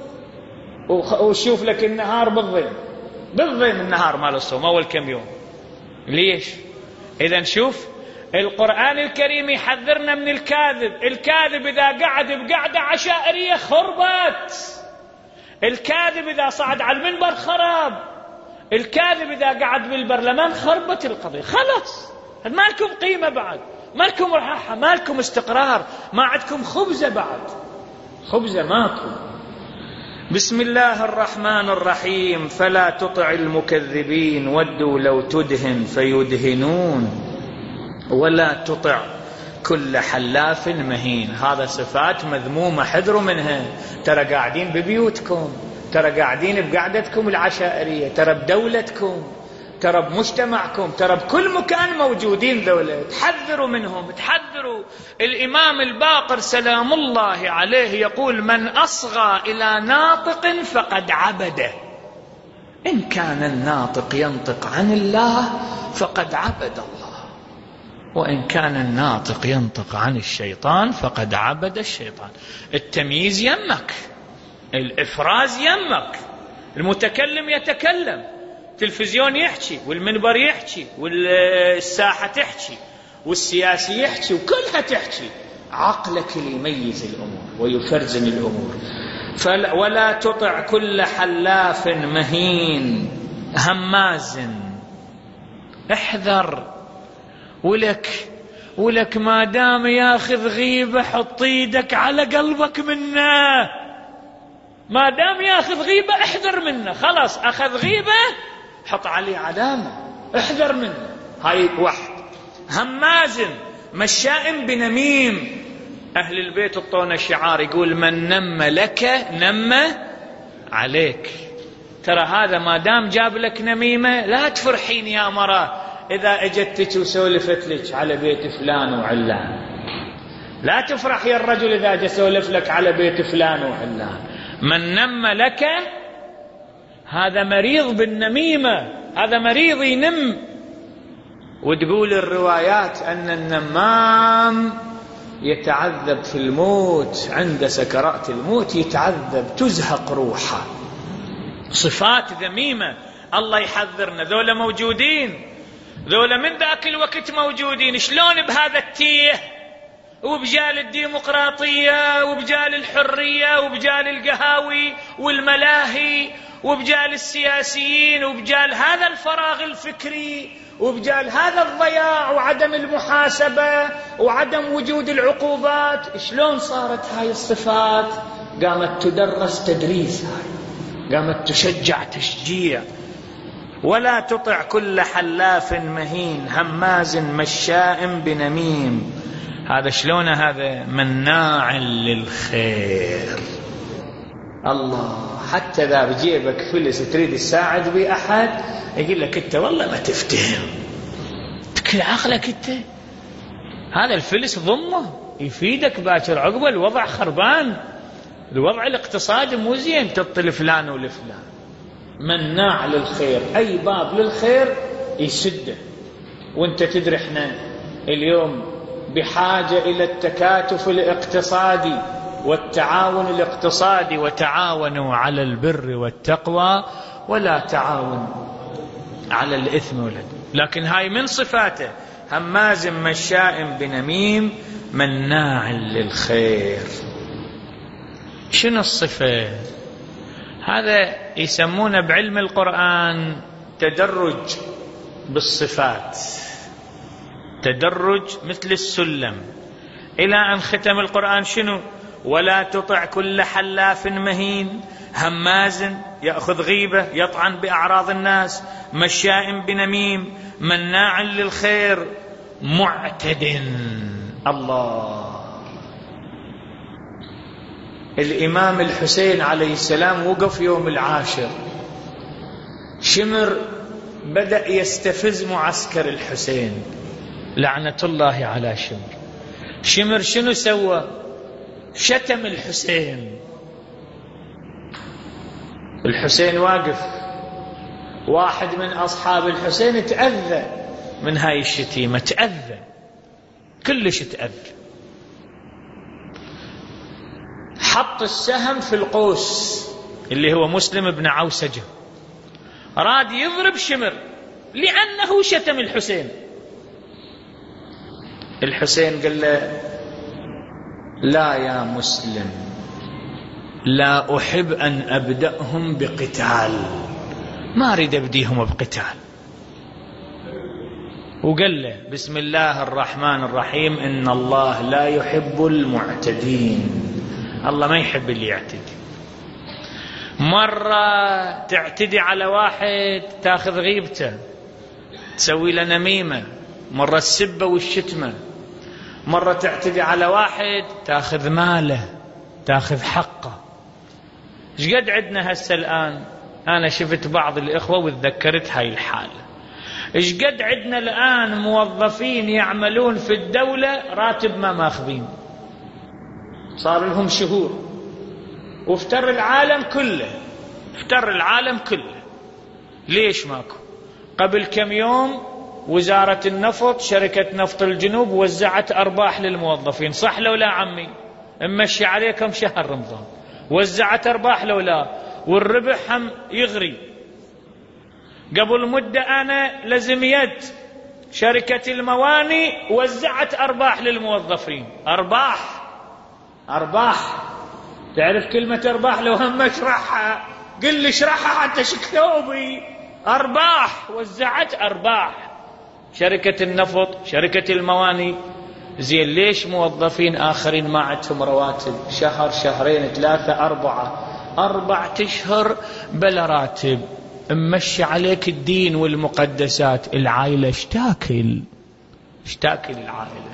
وشوف لك النهار بالضيم بالضيم النهار مال الصوم أول كم يوم. ليش؟ إذا شوف القرآن الكريم يحذرنا من الكاذب. الكاذب إذا قعد بقعدة عشائرية خربت، الكاذب إذا صعد على المنبر خرب، الكاذب إذا قعد بالبرلمان خربت القضية. خلاص ما لكم قيمة بعد، ما لكم راحة، ما لكم استقرار، ما عندكم خبزة بعد، خبزة ماكو. بسم الله الرحمن الرحيم. فلا تطع المكذبين ودوا لو تدهن فيدهنون ولا تطع كل حلاف مهين. هذا صفات مذمومة، حذروا منها. ترى قاعدين ببيوتكم، ترى قاعدين بقعدتكم العشائرية، ترى بدولتكم، ترى بمجتمعكم، ترى بكل مكان موجودين ذولا، تحذروا منهم، تحذروا. الإمام الباقر سلام الله عليه يقول: من أصغى إلى ناطق فقد عبده. إن كان الناطق ينطق عن الله فقد عبد الله، وإن كان الناطق ينطق عن الشيطان فقد عبد الشيطان. التمييز يمك، الإفراز يمك، المتكلم يتكلم، التلفزيون يحكي والمنبر يحكي والساحة تحكي والسياسي يحكي وكلها تحكي، عقلك اللي يميز الأمور ويفرزن الأمور. ولا تطع كل حلاف مهين هماز، احذر. ولك ولك ما دام ياخذ غيبة حط ايدك على قلبك منه، ما دام ياخذ غيبة احذر منه، خلاص اخذ غيبة حط عليه علامة، احذر منه. هاي واحد. هماز مشاء بنميم، أهل البيت الطون الشعار يقول من نم لك نم عليك. ترى هذا ما دام جاب لك نميمة لا تفرحين يا مرة إذا اجتك وسولفت لك على بيت فلان وعلان، لا تفرح يا الرجل إذا جاء سولف لك على بيت فلان وعلان. من نم لك هذا مريض بالنميمة، هذا مريض ينم. وتقول الروايات أن النمام يتعذب في الموت، عند سكرات الموت يتعذب، تزهق روحه. صفات ذميمة الله يحذرنا. ذولا موجودين، ذولا من ذاك الوقت موجودين. شلون بهذا التيه وبجال الديمقراطية وبجال الحرية وبجال القهاوي والملاهي وبجال السياسيين وبجال هذا الفراغ الفكري وبجال هذا الضياع وعدم المحاسبة وعدم وجود العقوبات، شلون صارت هاي الصفات؟ قامت تدرس تدريس، هاي قامت تشجع تشجيع. ولا تطع كل حلاف مهين هماز مشاء بنميم. هذا شلون؟ هذا مناع للخير. الله، حتى إذا بجيبك فلس تريد تساعد بأحد يقول لك أنت والله ما تفتهم، تكل عقلك أنت، هذا الفلس ضمه يفيدك باكر عقبه الوضع خربان، الوضع الاقتصادي مو زين، تعطي لفلان ولفلان. مناع للخير، أي باب للخير يسده. وانت تدري احنا اليوم بحاجة إلى التكاتف الاقتصادي والتعاون الاقتصادي، وتعاونوا على البر والتقوى ولا تعاون على الإثم والعدوان. لكن هاي من صفاته هماز مشاء بنميم مناع للخير. شنو الصفة؟ هذا يسمونه بعلم القرآن تدرج بالصفات، تدرج مثل السلم إلى أن ختم القرآن. شنو؟ ولا تطع كل حلاف مهين هماز يأخذ غيبة يطعن بأعراض الناس مشاء بنميم مناع للخير معتد. الله. الإمام الحسين عليه السلام وقف يوم العاشر، شمر بدأ يستفز معسكر الحسين لعنة الله على شمر. شمر شنو سوى؟ شتم الحسين. الحسين واقف، واحد من أصحاب الحسين تأذى من هاي الشتيمة، تأذى كلش تأذى، حط السهم في القوس اللي هو مسلم بن عوسجة، راد يضرب شمر لأنه شتم الحسين. الحسين قال له لا يا مسلم، لا أحب أن أبدأهم بقتال، ما أريد أبديهم بقتال. وقال له بسم الله الرحمن الرحيم إن الله لا يحب المعتدين، الله ما يحب اللي يعتدي. مرة تعتدي على واحد تاخذ غيبته تسوي له نميمة، مرة السبة والشتمة، مرة تعتدي على واحد تاخذ ماله تاخذ حقه. ايش قد عندنا هسه الآن؟ أنا شفت بعض الإخوة وتذكرت هاي الحالة. ايش قد عندنا الآن موظفين يعملون في الدولة راتب ما ماخذين، صار لهم شهور، وافتر العالم كله، افتر العالم كله ليش ماكو؟ قبل كم يوم وزارة النفط شركة نفط الجنوب وزعت أرباح للموظفين، صح لو لا عمي؟ امشي عليكم شهر رمضان، وزعت أرباح لو لا، والربح هم يغري. قبل مدة أنا لزميت شركة المواني وزعت أرباح للموظفين. أرباح أرباح تعرف كلمة أرباح؟ لو هم اشرحها قل لي اشرحها حتى شكتوبي. أرباح، وزعت أرباح شركة النفط شركة المواني. زين ليش موظفين آخرين ما عندهم رواتب؟ شهر شهرين ثلاثة أربعة أربعة أشهر بلا راتب، ممشي عليك الدين والمقدسات. العائلة اشتاكل اشتاكل العائلة.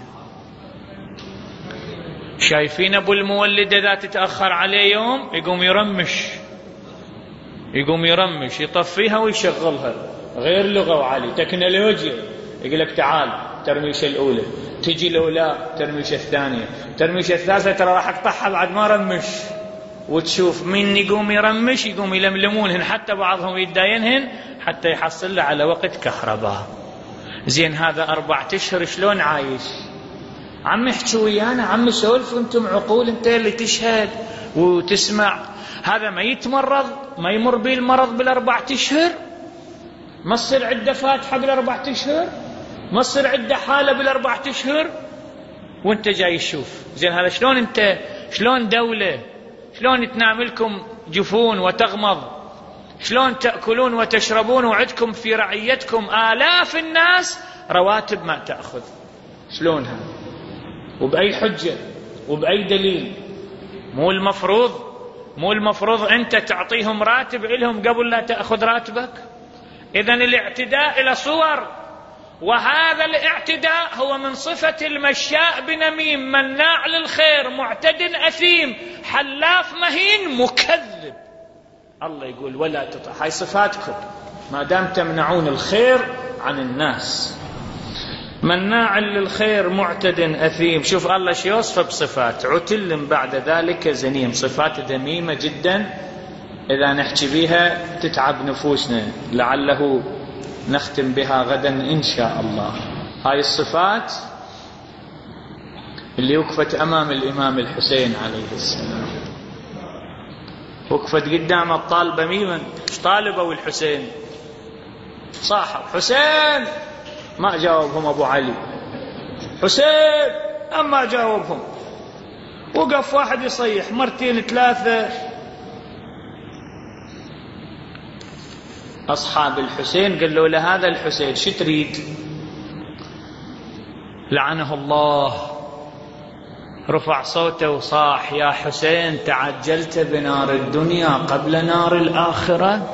شايفين أبو المولد إذا تتأخر عليه يوم يقوم يرمش يقوم يرمش يطفيها ويشغلها، غير لغة وعلي تكنولوجيا. يقول لك تعال ترميشة الأولى، تجي الأولى ترميشة الثانية، ترميشة الثالثة ترى راح أقطعها بعد ما رمش. وتشوف من يقوم يرمش يقوم يلملمونهن، حتى بعضهم يتداينهن حتى يحصل له على وقت كهرباء. زين هذا أربعة أشهر شلون عايش؟ عم احكي ويانا، عم سولف وانتم عقول، انت اللي تشهد وتسمع. هذا ما يتمرض، ما يمر به المرض بالأربعة أشهر؟ ما تصير عنده فاتحة بالأربعة أشهر؟ ما تصير عنده حالة بالأربعة أشهر؟ وانت جاي تشوف. زين هذا شلون انت، شلون دولة، شلون تنام لكم جفون وتغمض، شلون تأكلون وتشربون وعدكم في رعيتكم آلاف الناس رواتب ما تأخذ؟ شلون هذا؟ وبأي حجة وبأي دليل؟ مو المفروض مو المفروض أنت تعطيهم راتب إلهم قبل لا تأخذ راتبك؟ إذن الاعتداء إلى صور، وهذا الاعتداء هو من صفة المشاء بنميم، مناع للخير، معتد أثيم، حلاف مهين، مكذب. الله يقول ولا تطع. هاي صفاتكم ما دام تمنعون الخير عن الناس. مناع للخير، معتد أثيم. شوف الله شو يوصفه بصفات، عتل بعد ذلك زنيم. صفات ذميمة جدا، إذا نحكي بها تتعب نفوسنا، لعله نختم بها غدا إن شاء الله. هاي الصفات اللي وقفت أمام الإمام الحسين عليه السلام، وقفت قدام الطالبة ميمن. ايش طالبوا الحسين؟ صاحب حسين، ما جاوبهم أبو علي. حسين أما جاوبهم. وقف واحد يصيح مرتين ثلاثة. أصحاب الحسين قالوا له هذا الحسين شو تريد؟ لعنه الله، رفع صوته وصاح يا حسين تعجلت بنار الدنيا قبل نار الآخرة.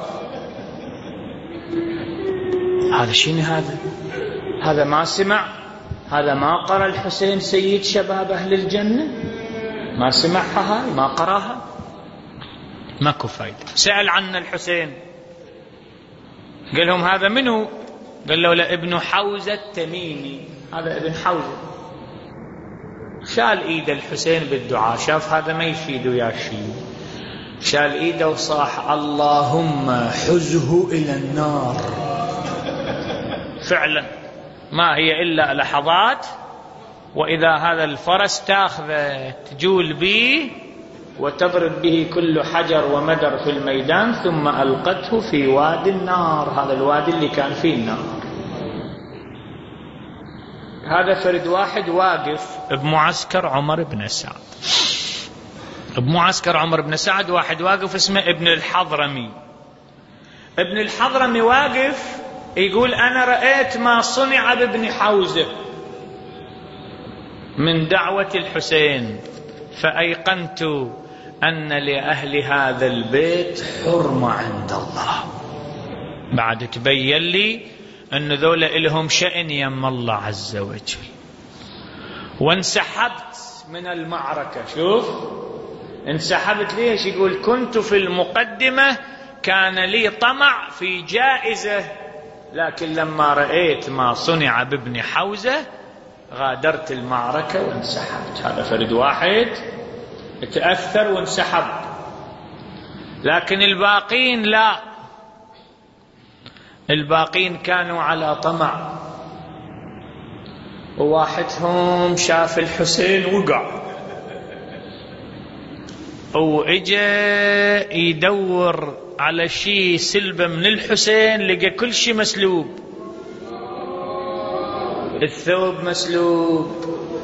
هذا شنو هذا؟ هذا ما سمع، هذا ما قرأ الحسين سيد شباب أهل الجنة؟ ما سمعها هاي، ما قرأها، ماكو فايدة. سأل عنا الحسين قال لهم هذا منو؟ قال له لابن حوزة التميمي. هذا ابن حوزة. شال ايد الحسين بالدعاء، شاف هذا ما يفيد ويا شيء، شال ايده وصاح اللهم حزه الى النار. فعلا ما هي الا لحظات، واذا هذا الفرس تاخذه تجول به وتضرب به كل حجر ومدر في الميدان، ثم ألقته في وادي النار. هذا الوادي اللي كان فيه النار. هذا فرد واحد واقف بمعسكر عمر بن سعد. بمعسكر عمر بن سعد واحد واقف اسمه ابن الحضرمي. ابن الحضرمي واقف يقول أنا رأيت ما صنع بابن حوزة من دعوة الحسين، فأيقنت أن لأهل هذا البيت حرمة عند الله. بعد تبين لي أن ذولا إلهم شأن يم الله عز وجل. وانسحبت من المعركة. شوف انسحبت ليش؟ يقول كنت في المقدمة، كان لي طمع في جائزة، لكن لما رأيت ما صنع بابن حوزة غادرت المعركة وانسحبت. هذا فرد واحد تأثر وانسحب، لكن الباقين لا. الباقين كانوا على طمع، وواحدهم شاف الحسين وقع وإجا يدور على شيء سلبه من الحسين، لقى كل شيء مسلوب، الثوب مسلوب،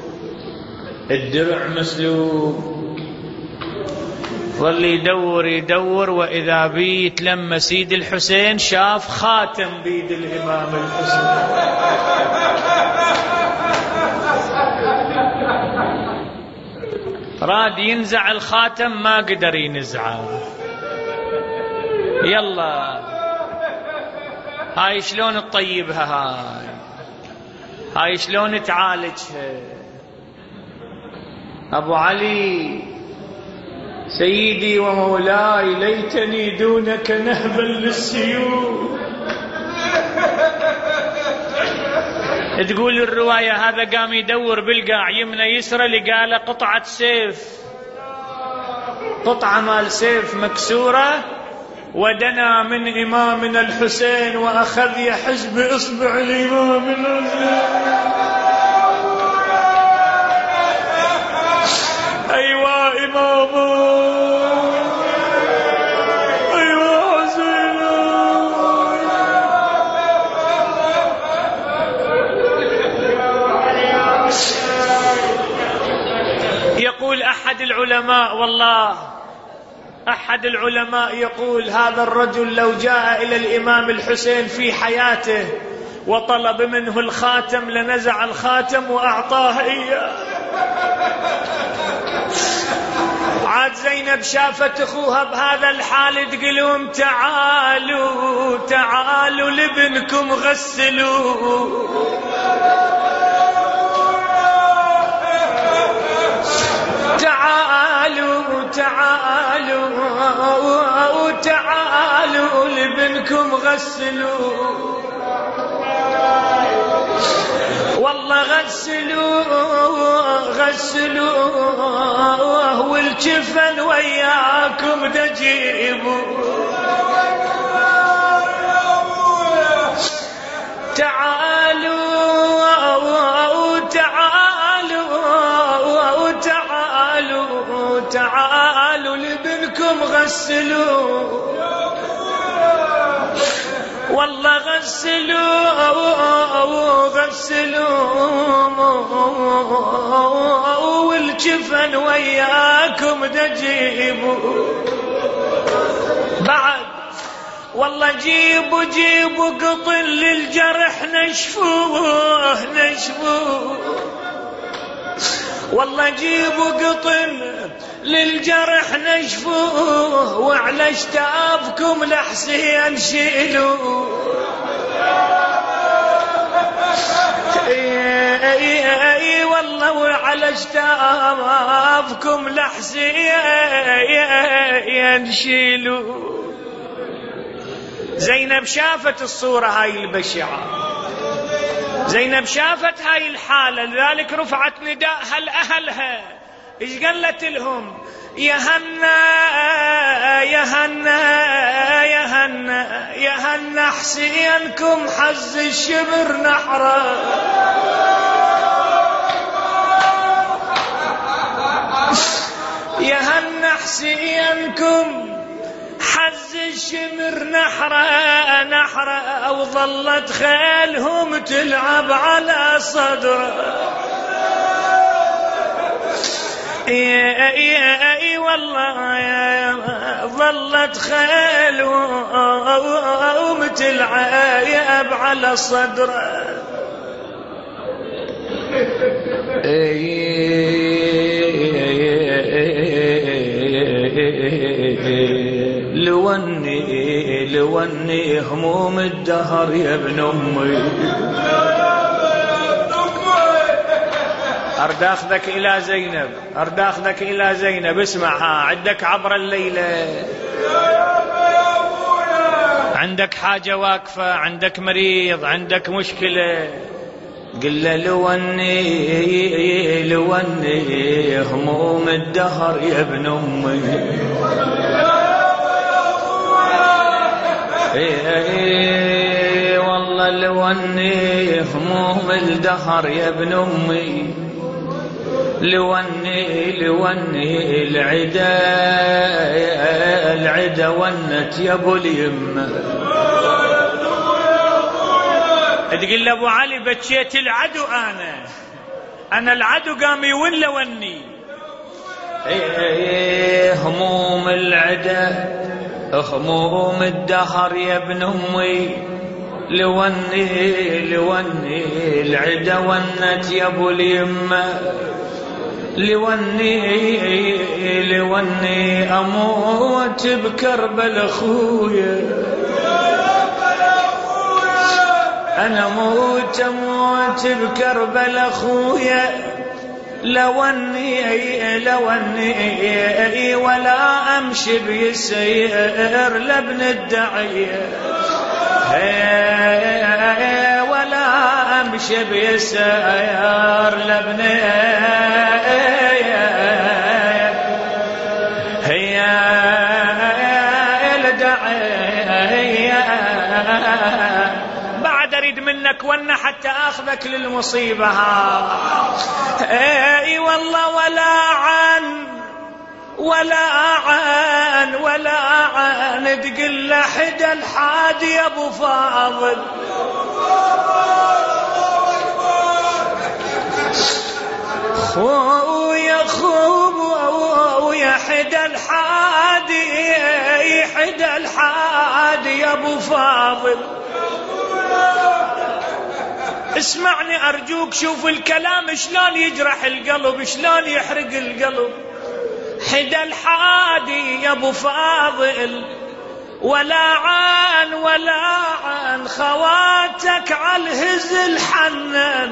الدرع مسلوب، ظل يدور يدور، وإذا بي يتلمى سيد الحسين، شاف خاتم بيد الإمام الحسين. راد ينزع الخاتم ما قدر ينزعه. يلا هاي شلون تطيبها، هاي هاي شلون تعالجها؟ أبو علي سيدي ومولاي، ليتني دونك نهبا للسيوف. تقول الرواية هذا قام يدور بالقاع يمنى يسرى، لقى له قطعة سيف، قطعة مال سيف مكسورة، ودنا من إمامنا الحسين وأخذ يحز بإصبع الإمام الحسين. أيوة إمامه، أيوة حسين. يقول أحد العلماء، والله أحد العلماء يقول هذا الرجل لو جاء إلى الإمام الحسين في حياته وطلب منه الخاتم لنزع الخاتم وأعطاه إياه. عاد زينب شافت أخوها بهذا الحال، تقولهم تعالوا تعالوا لابنكم غسلوه، تعالوا تعالوا تعالوا لابنكم غسلوه، والله غسلوه غسلوه، والجفن وياكم دجيبوا، تعالوا تعالوا تعالوا تعالوا لابنكم غسلوه، والله غسلوه غسلوه، والجفن وياكم دجيبوا. بعد والله جيبوا جيبوا قطن للجرح نشفوه نشفوه، والله جيبوا قطن للجرح نشفوه، وعلى اشتافكم لحسين شيلوه. اي اي اي والله وعلى اشتافكم لحسين شيلوه. زينب شافت الصورة هاي البشعة، زينب شافت هاي الحالة، لذلك رفعت نداءها لأهلها. إيش قالت لهم؟ يا هنا يا هنا يا هنا يا هنا حسينكم حز الشبر نحره، يا هنا حسينكم حز الشمر نحره نحره، وظلت خيلهم تلعب على صدره. اي اي اي والله ظلت خيلهم تلعب على صدره. لوني لوني هموم الدهر يا ابن امي، أرد أخذك إلى زينب، أرد أخذك إلى زينب. اسمعها، عندك عبر الليلة، عندك حاجة واقفة، عندك مريض، عندك مشكلة، قل له لوني لوني هموم الدهر يا ابن أمي. إيه والله لو اني هموم الدهر يا ابن امي، لو اني لو اني العدا العدا ونت يا ابو اليمه. تقول لابو علي بكيت العدو، انا انا العدو قام يون لو اني هموم العدا هموم الدهر يا ابن امي، لو اني لو اني العدا ونت يا ابو اليمه، لو اني لو اني اموت بكربل اخويا، انا اموت اموت بكربل اخويا، لو اني لو اني ولا امشي بيسير لابن الدعيه، ولا امشي بيسير لابن هي الدعيه، بعد اريد منك ون حتى اخذك للمصيبه. اي والله ولا عن ولا عن ولا عن تقل لحد الحادي يا ابو فاضل، خويا خويا حد الحادي حد الحادي يا ابو فاضل. اسمعني ارجوك، شوف الكلام شلون يجرح القلب، شلون يحرق القلب. حد الحادي يا ابو فاضل، ولا عن ولا عن خواتك على الهزل حنن،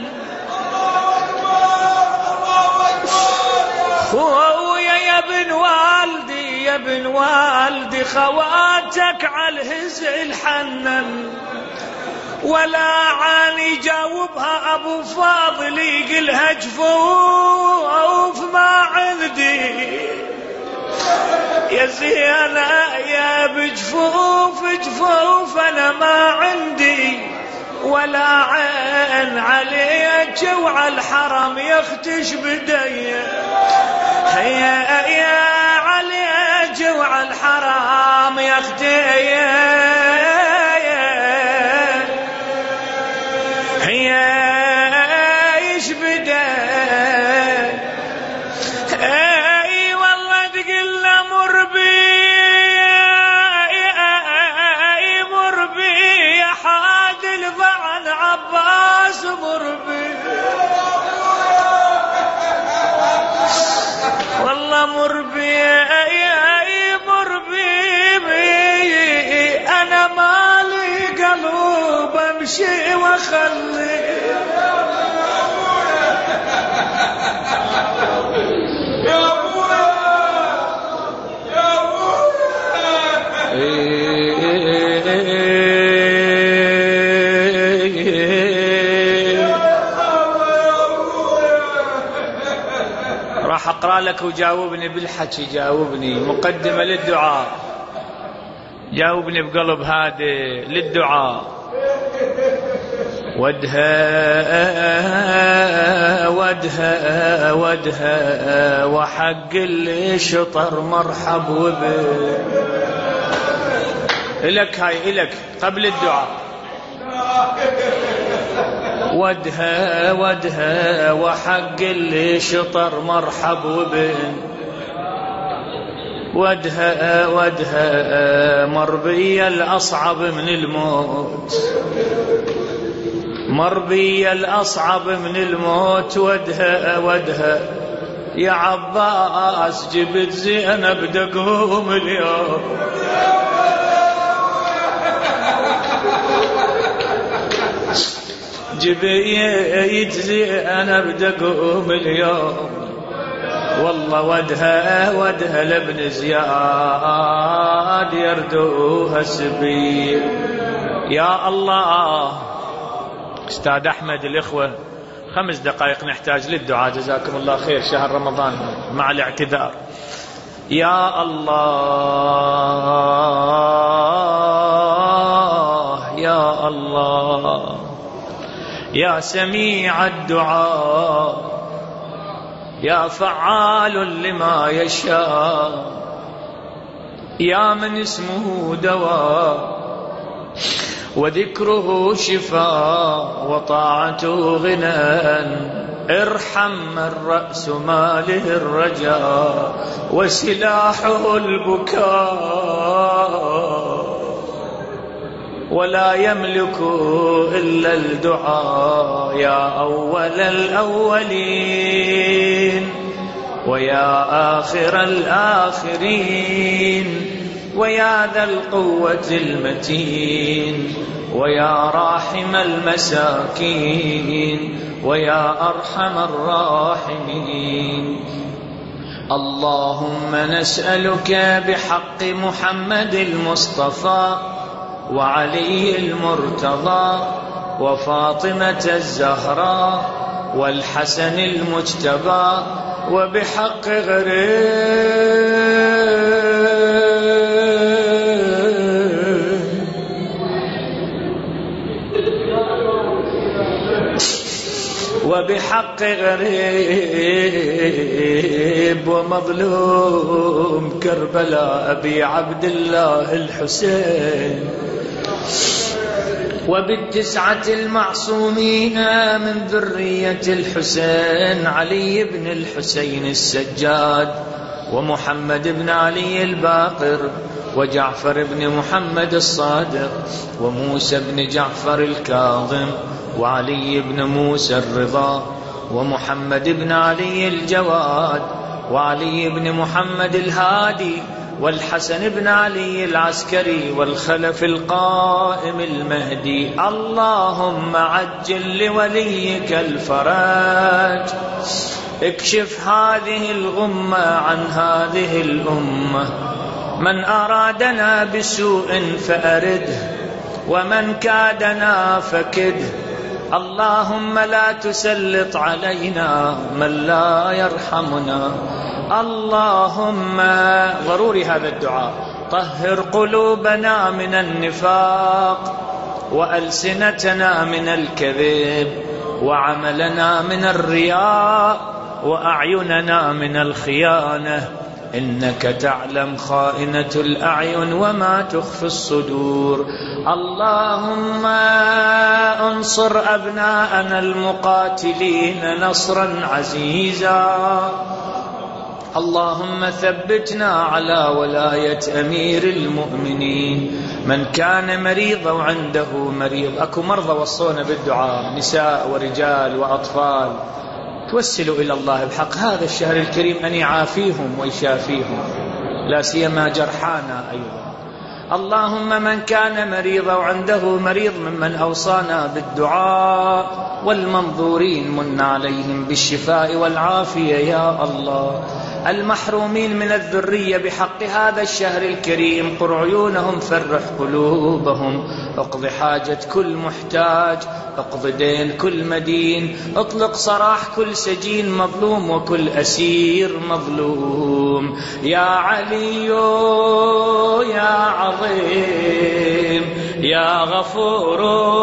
خويا يا ابن والدي يا ابن والدي خواتك على الهزل حنن، ولا عن يجاوبها ابو فاضل يقلها جفوف ما عندي يا زينة يا بجفوف جفوف انا ما عندي، ولا عين عليك وعلى الحرم يختش بدي، هيا يا عليك وعلى الحرم يختي ايش بدا. اي والله تقول له مر بي مر بي يا حادل ضعن عباس مر بي، والله مر بي مر بي انا مالي قلوب امشي واخلي. يا ابويا يا ابويا. راح اقرا لك وجاوبني بالحكي، جاوبني مقدمه للدعاء، جاوبني بقلب هادئ للدعاء. ودها ودها ودها وحق اللي شطر مرحب وبه. إلك هاي إلك قبل الدعاء. ودها ودها وحق اللي شطر مرحب وبن، ودها ودها مربي الأصعب من الموت، مربي الأصعب من الموت. ودها ودها يا عباس جبت زينب دقوم اليوم، جبيت زينب دقوم اليوم. والله ودها ودها لابن زياد يردوها السبيل. يا الله. استاذ احمد الاخوه خمس دقائق نحتاج للدعاء، جزاكم الله خير، شهر رمضان مع الاعتذار. يا الله يا يا الله. يا سميع الدعاء، يا فعال لما يشاء، يا من اسمه دواء وذكره شفاء وطاعته غنى. ارحم من رأس ماله الرجاء وسلاحه البكاء، ولا يملك إلا الدعاء. يا أول الأولين ويا آخر الآخرين ويا ذا القوة المتين ويا راحم المساكين ويا أرحم الراحمين. اللهم نسألك بحق محمد المصطفى وعلي المرتضى وفاطمة الزهراء والحسن المجتبى وبحق غيره وبحق غريب ومظلوم كربلاء أبي عبد الله الحسين، وبالتسعة المعصومين من ذرية الحسين علي بن الحسين السجاد ومحمد بن علي الباقر وجعفر بن محمد الصادق وموسى بن جعفر الكاظم وعلي بن موسى الرضا ومحمد بن علي الجواد وعلي بن محمد الهادي والحسن بن علي العسكري والخلف القائم المهدي. اللهم عجل لوليك الفرج، اكشف هذه الغمة عن هذه الأمة. من أرادنا بسوء فأرده، ومن كادنا فكده. اللهم لا تسلط علينا من لا يرحمنا. اللهم، ضروري هذا الدعاء، طهر قلوبنا من النفاق وألسنتنا من الكذب وعملنا من الرياء وأعيننا من الخيانة، إنك تعلم خائنة الأعين وما تخفي الصدور. اللهم انصر أبناءنا المقاتلين نصرا عزيزا. اللهم ثبتنا على ولاية أمير المؤمنين. من كان مريضا وعنده مريض، أكو مرضى وصونا بالدعاء، نساء ورجال وأطفال، توسلوا إلى الله بحق هذا الشهر الكريم أن يعافيهم ويشافيهم، لا سيما جرحانا أيضا. اللهم من كان مريضا وعنده مريض ممن أوصانا بالدعاء والمنظورين من عليهم بالشفاء والعافية يا الله. المحرومين من الذرية بحق هذا الشهر الكريم قر عيونهم، فرح قلوبهم، اقض حاجة كل محتاج، اقض دين كل مدين، اطلق سراح كل سجين مظلوم وكل أسير مظلوم. يا علي يا عظيم يا غفور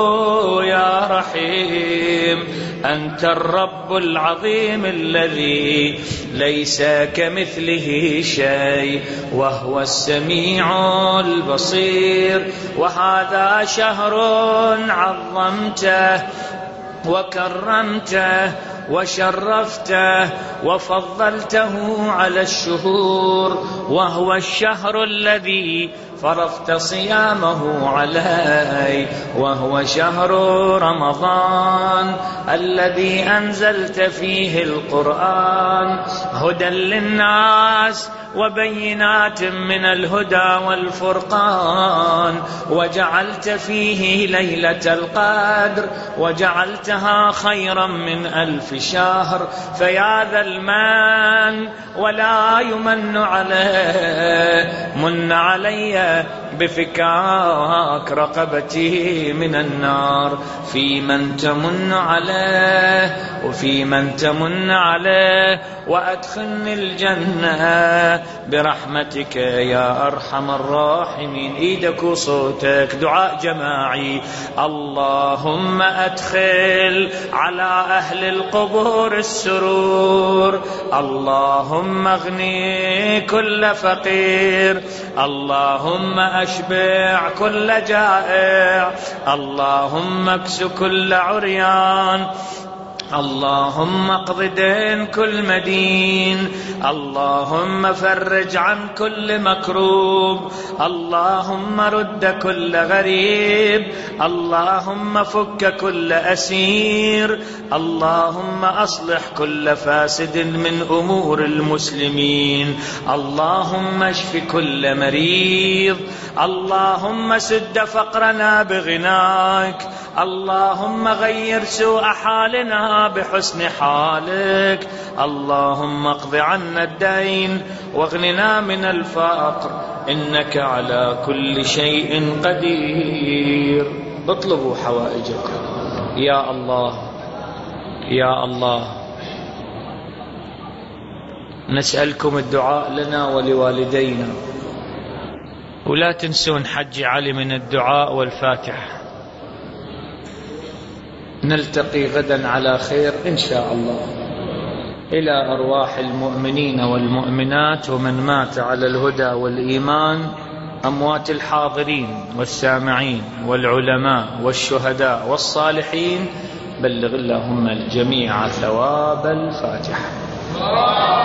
يا رحيم، أنت الرب العظيم الذي ليس كمثله شيء وهو السميع البصير. وهذا شهر عظمته وكرمته وشرفته وفضلته على الشهور، وهو الشهر الذي فرضت صيامه علي، وهو شهر رمضان الذي أنزلت فيه القرآن هدى للناس وبينات من الهدى والفرقان، وجعلت فيه ليلة القدر وجعلتها خيرا من ألف ألف شهر، فيا ذا المن ولا يمن عليه، من علي بفكاك رقبتي من النار. في من تمن عليه وفي من تمن عليه، وأدخلني الجنة برحمتك يا أرحم الراحمين. إيدك وصوتك دعاء جماعي. اللهم أدخل على أهل القبور السرور، اللهم اغني كل فقير، اللهم أشبع كل جائع، اللهم اكس كل عريان، اللهم اقض دين كل مدين، اللهم فرج عن كل مكروب، اللهم رد كل غريب، اللهم فك كل أسير، اللهم أصلح كل فاسد من أمور المسلمين، اللهم اشف كل مريض، اللهم سد فقرنا بغناك، اللهم غير سوء حالنا بحسن حالك، اللهم اقض عنا الدين واغننا من الفقر، إنك على كل شيء قدير. اطلبوا حوائجكم يا الله يا الله. نسألكم الدعاء لنا ولوالدينا، ولا تنسون حج علي من الدعاء والفاتحة. نلتقي غدا على خير إن شاء الله. إلى أرواح المؤمنين والمؤمنات ومن مات على الهدى والإيمان، أموات الحاضرين والسامعين والعلماء والشهداء والصالحين، بلغ اللهم الجميع ثواب الفاتحة.